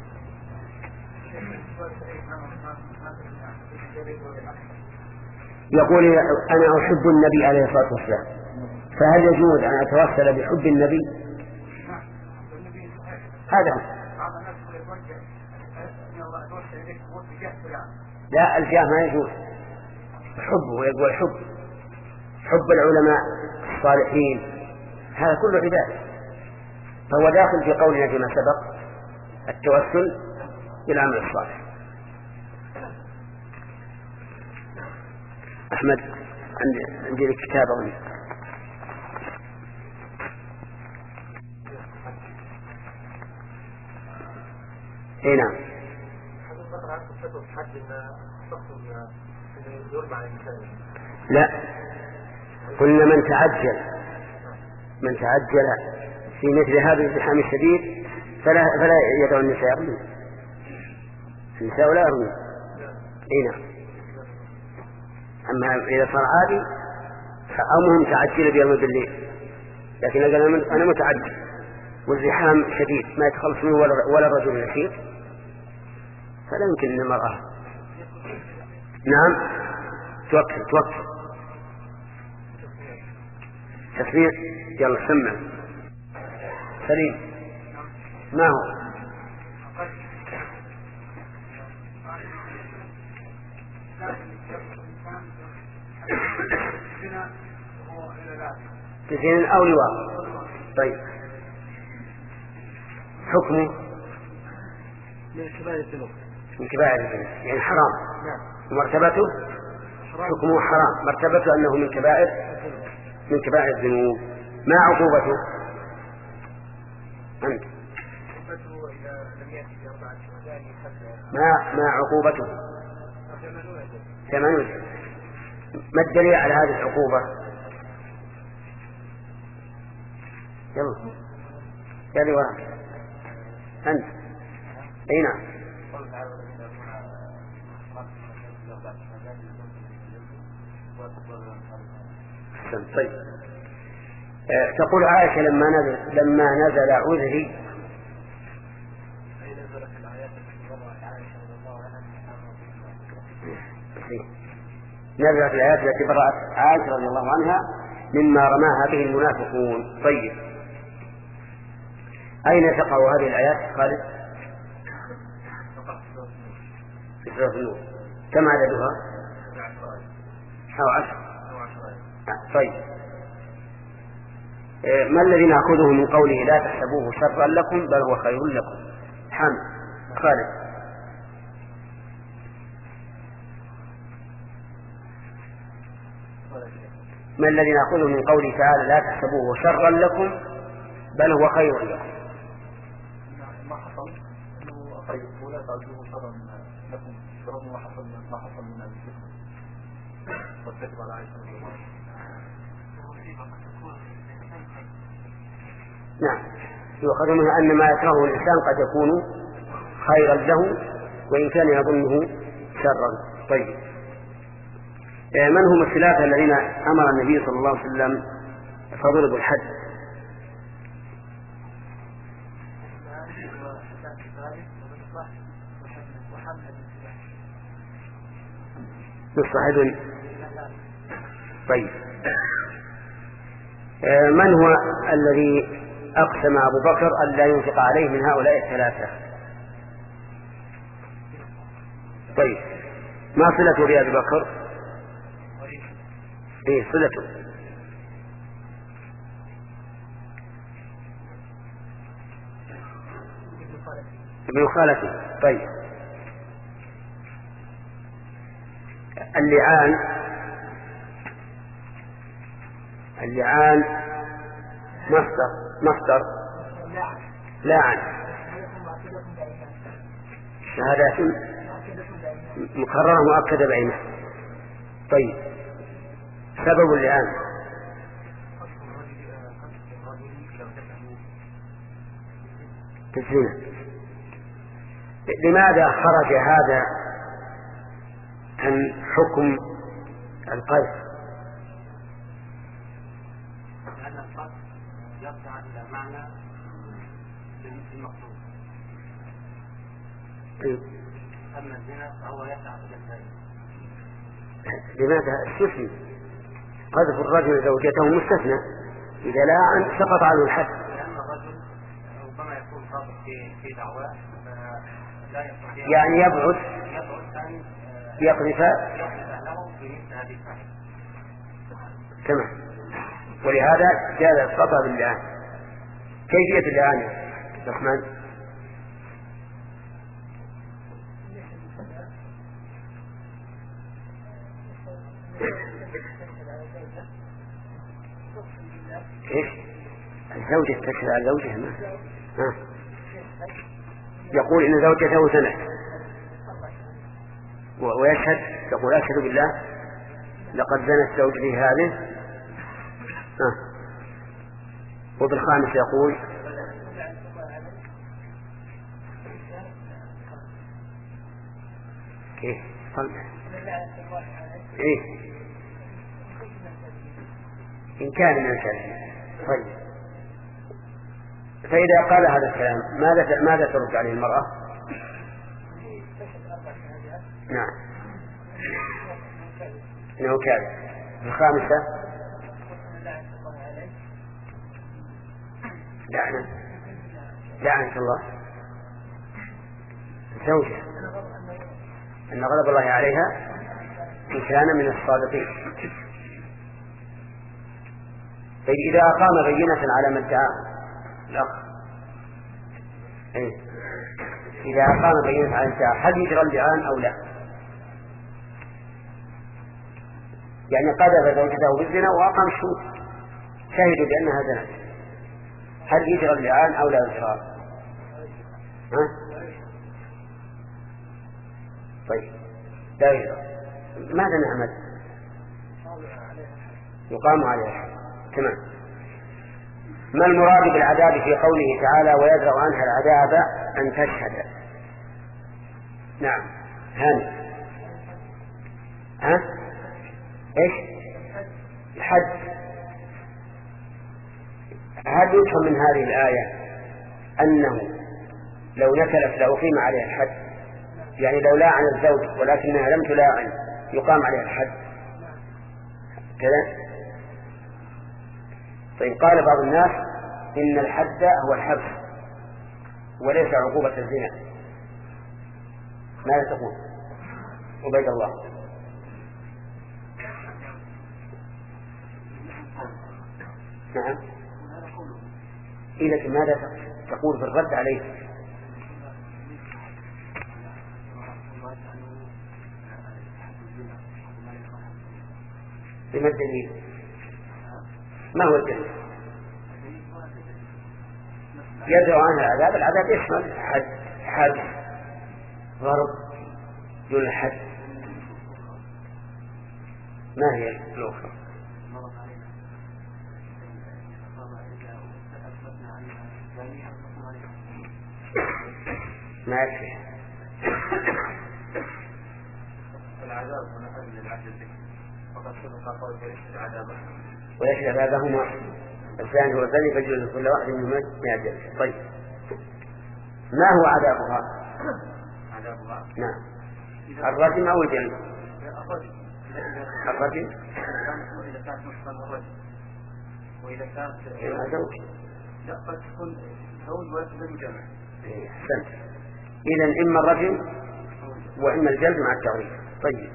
يقول أنا أحب النبي عليه الصلاة والسلام، فهل يجوز أن أتوسل بحب النبي؟ هذا لا، الجاه ما يجوز، حبه يقول حب حب العلماء الصالحين، هذا كله عبادة، فهو داخل في قولنا فيما سبق التوسل بالعمل الصالح. أحمد عندي عندي الكتاب أظن. إيه نعم. لا، قلنا من تعجل من تعجل في مثل هذا الازدحام الشديد فلا فلا يدعو النساء يرمين. النساء لا يرمين. إيه نعم. أما إذا صار عادي فأمهم تعجل بيوم بالليل، لكن أنا أنا متعجل والزحام شديد ما يتخلص منه ولا الرجل النشيط، فلا يمكن أن المرأة. نعم. توكل توكل تسميع. يلا سمع. سليم. ما هو؟ تسين أو لواء. طيب حكمه من كبائر الذنوب. من كبائر الذنوب يعني حرام. ومرتبته حكمه حرام، مرتبته أنه من كبائر من كبائر الذنوب. ما عقوبته؟ أنت ما ما عقوبته؟ ثمانون. ما الدليل على هذه العقوبة؟ يلا يا لي واحد. أنت. أي نعم. طيب. أه تقول عائشة لما نزل لما نزل عذري نزلت الآيات التي برأت عائشة رضي الله عنها مما رماها به المنافقون. طيب أين تقع هذه الآيات خالد؟ في سورة النور. كم عددها؟ أو عشر. طيب ما الذي نأخذه من قوله لا تحسبوه شرا لكم بل هو خير لكم؟ حمد. خالد. ما الذي نأخذه من قوله تعالى لا تحسبوه شرا لكم بل هو خير لكم؟ ما حصل انه خير ولا تعجبوه شرا لكم برغم ما حصل ما حصل من الفتنة والكذب على عائشة رضي الله عنها. نعم. يؤخذ منها أن ما يكرهه الإنسان قد يكون خيرا له وإن كان يظنه شرا. طيب من هم الثلاثة الذين أمر النبي صلى الله عليه وسلم فضربوا الحد؟ مصطحب. طيب من هو الذي أقسم أبو بكر أن لا ينفق عليه من هؤلاء الثلاثة؟ طيب ما صلته بأبي بكر؟ إيه صلته؟ بمخالفة. طيب اللعان اللعان مصدر مصدر لاعن، شهادات مكررة مؤكدة بعينه. طيب سبب اللعان تسليمه. لماذا خرج هذا عن حكم القذف؟ لأن القذف يرجع إلى معنى المقصود، أما الزنا فهو يرجع إلى الزنا. لماذا استثني؟ قذف الرجل زوجته مستثنى، إذا لا سقط عنه الحد. لأن الرجل ربما يكون صادق في في دعواه لا يستطيع يعني يبعد يبعد أن يقذف له بمثل هذه الفعل. تمام. ولهذا جاء الخطأ باللعان. كيفية اللعان يا الرحمن؟ ايش؟ الزوجة تشهد على زوجها ما ها. يقول إن زوجته زنت ويشهد، يقول أشهد بالله لقد زنت زوجتي هذه ها. وبالخامس يقول كيف طلع ايه إن كان من الكاذبين. طيب فإذا قال هذا الكلام ماذا ماذا ترد عليه المرأة؟ نعم إنه كاذب. الخامسة لعنة لعنة الله زوجها أن غضب الله عليها إن كان من الصادقين. فإذا أقام بينة على ما ادعاه الأخ إيه؟ إذا أقام بينة على ادعاه هل يجرى اللعان أو لا؟ يعني قذف زوجته بالزنا وأقام الشهود شهدوا بأنها زنت، هل يجرى اللعان أو لا يجرى؟ ها؟ طيب لا يجرى. ماذا نعمل؟ يقام عليها. تمام. ما المراد بالعذاب في قوله تعالى ويدرأ عنها العذاب أن تشهد؟ نعم هاني ها ايش الحد؟ هل يفهم من هذه الآية أنه لو نكلت لأقيم عليها الحد؟ يعني لو لاعن الزوج ولكنها لم تلاعن يقام عليها الحد كذا؟ طيب قال بعض الناس إن الحد هو الحبس وليس عقوبة الزنا. ماذا تقول عبيد الله؟ نعم إذا ماذا تقول في الرد عليه؟ بما الدليل؟ ما هو الدليل؟ يدعو عنها العذاب. العذاب يشمل حد حد ضرب دون الحد. ما هي الأخرى؟ ما يكفي العذاب هنا أجل العدل فقد سبق قول ويشهد عذابه ويشهد عذابهما الثاني هو الثاني فجلد كل واحد منهما مئة جلدة. طيب ما هو عذابها؟ عذابها نعم الرجم أو الجلد؟ الرجم إذا كانت مشكلة الرجم وإذا كانت زوج لا قد تكون زوج ويشهد المجمع. أحسنت. إذن إما الرجم وإما الجلد مع التغريب. طيب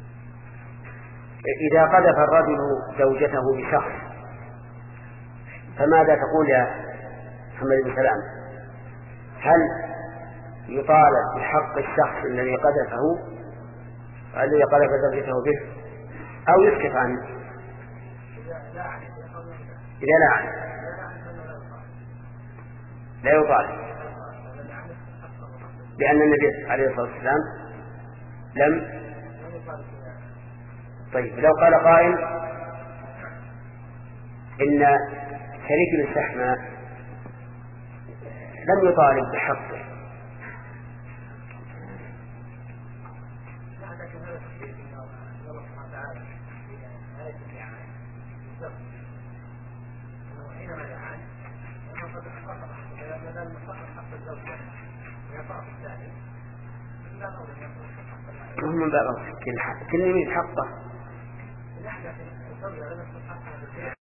إذا قذف الرجل زوجته بشخص فماذا تقول يا محمد بن سلام؟ هل يطالب بحق الشخص الذي قذفه الذي قذف زوجته به أو يسكت عنه؟ إذا لا عنه لا يطالب، لأن النبي عليه الصلاة والسلام لم. طيب لو قال قائل إن شريك الاستحماء لم يطالب بحقه، هم من باب كل يريد حقه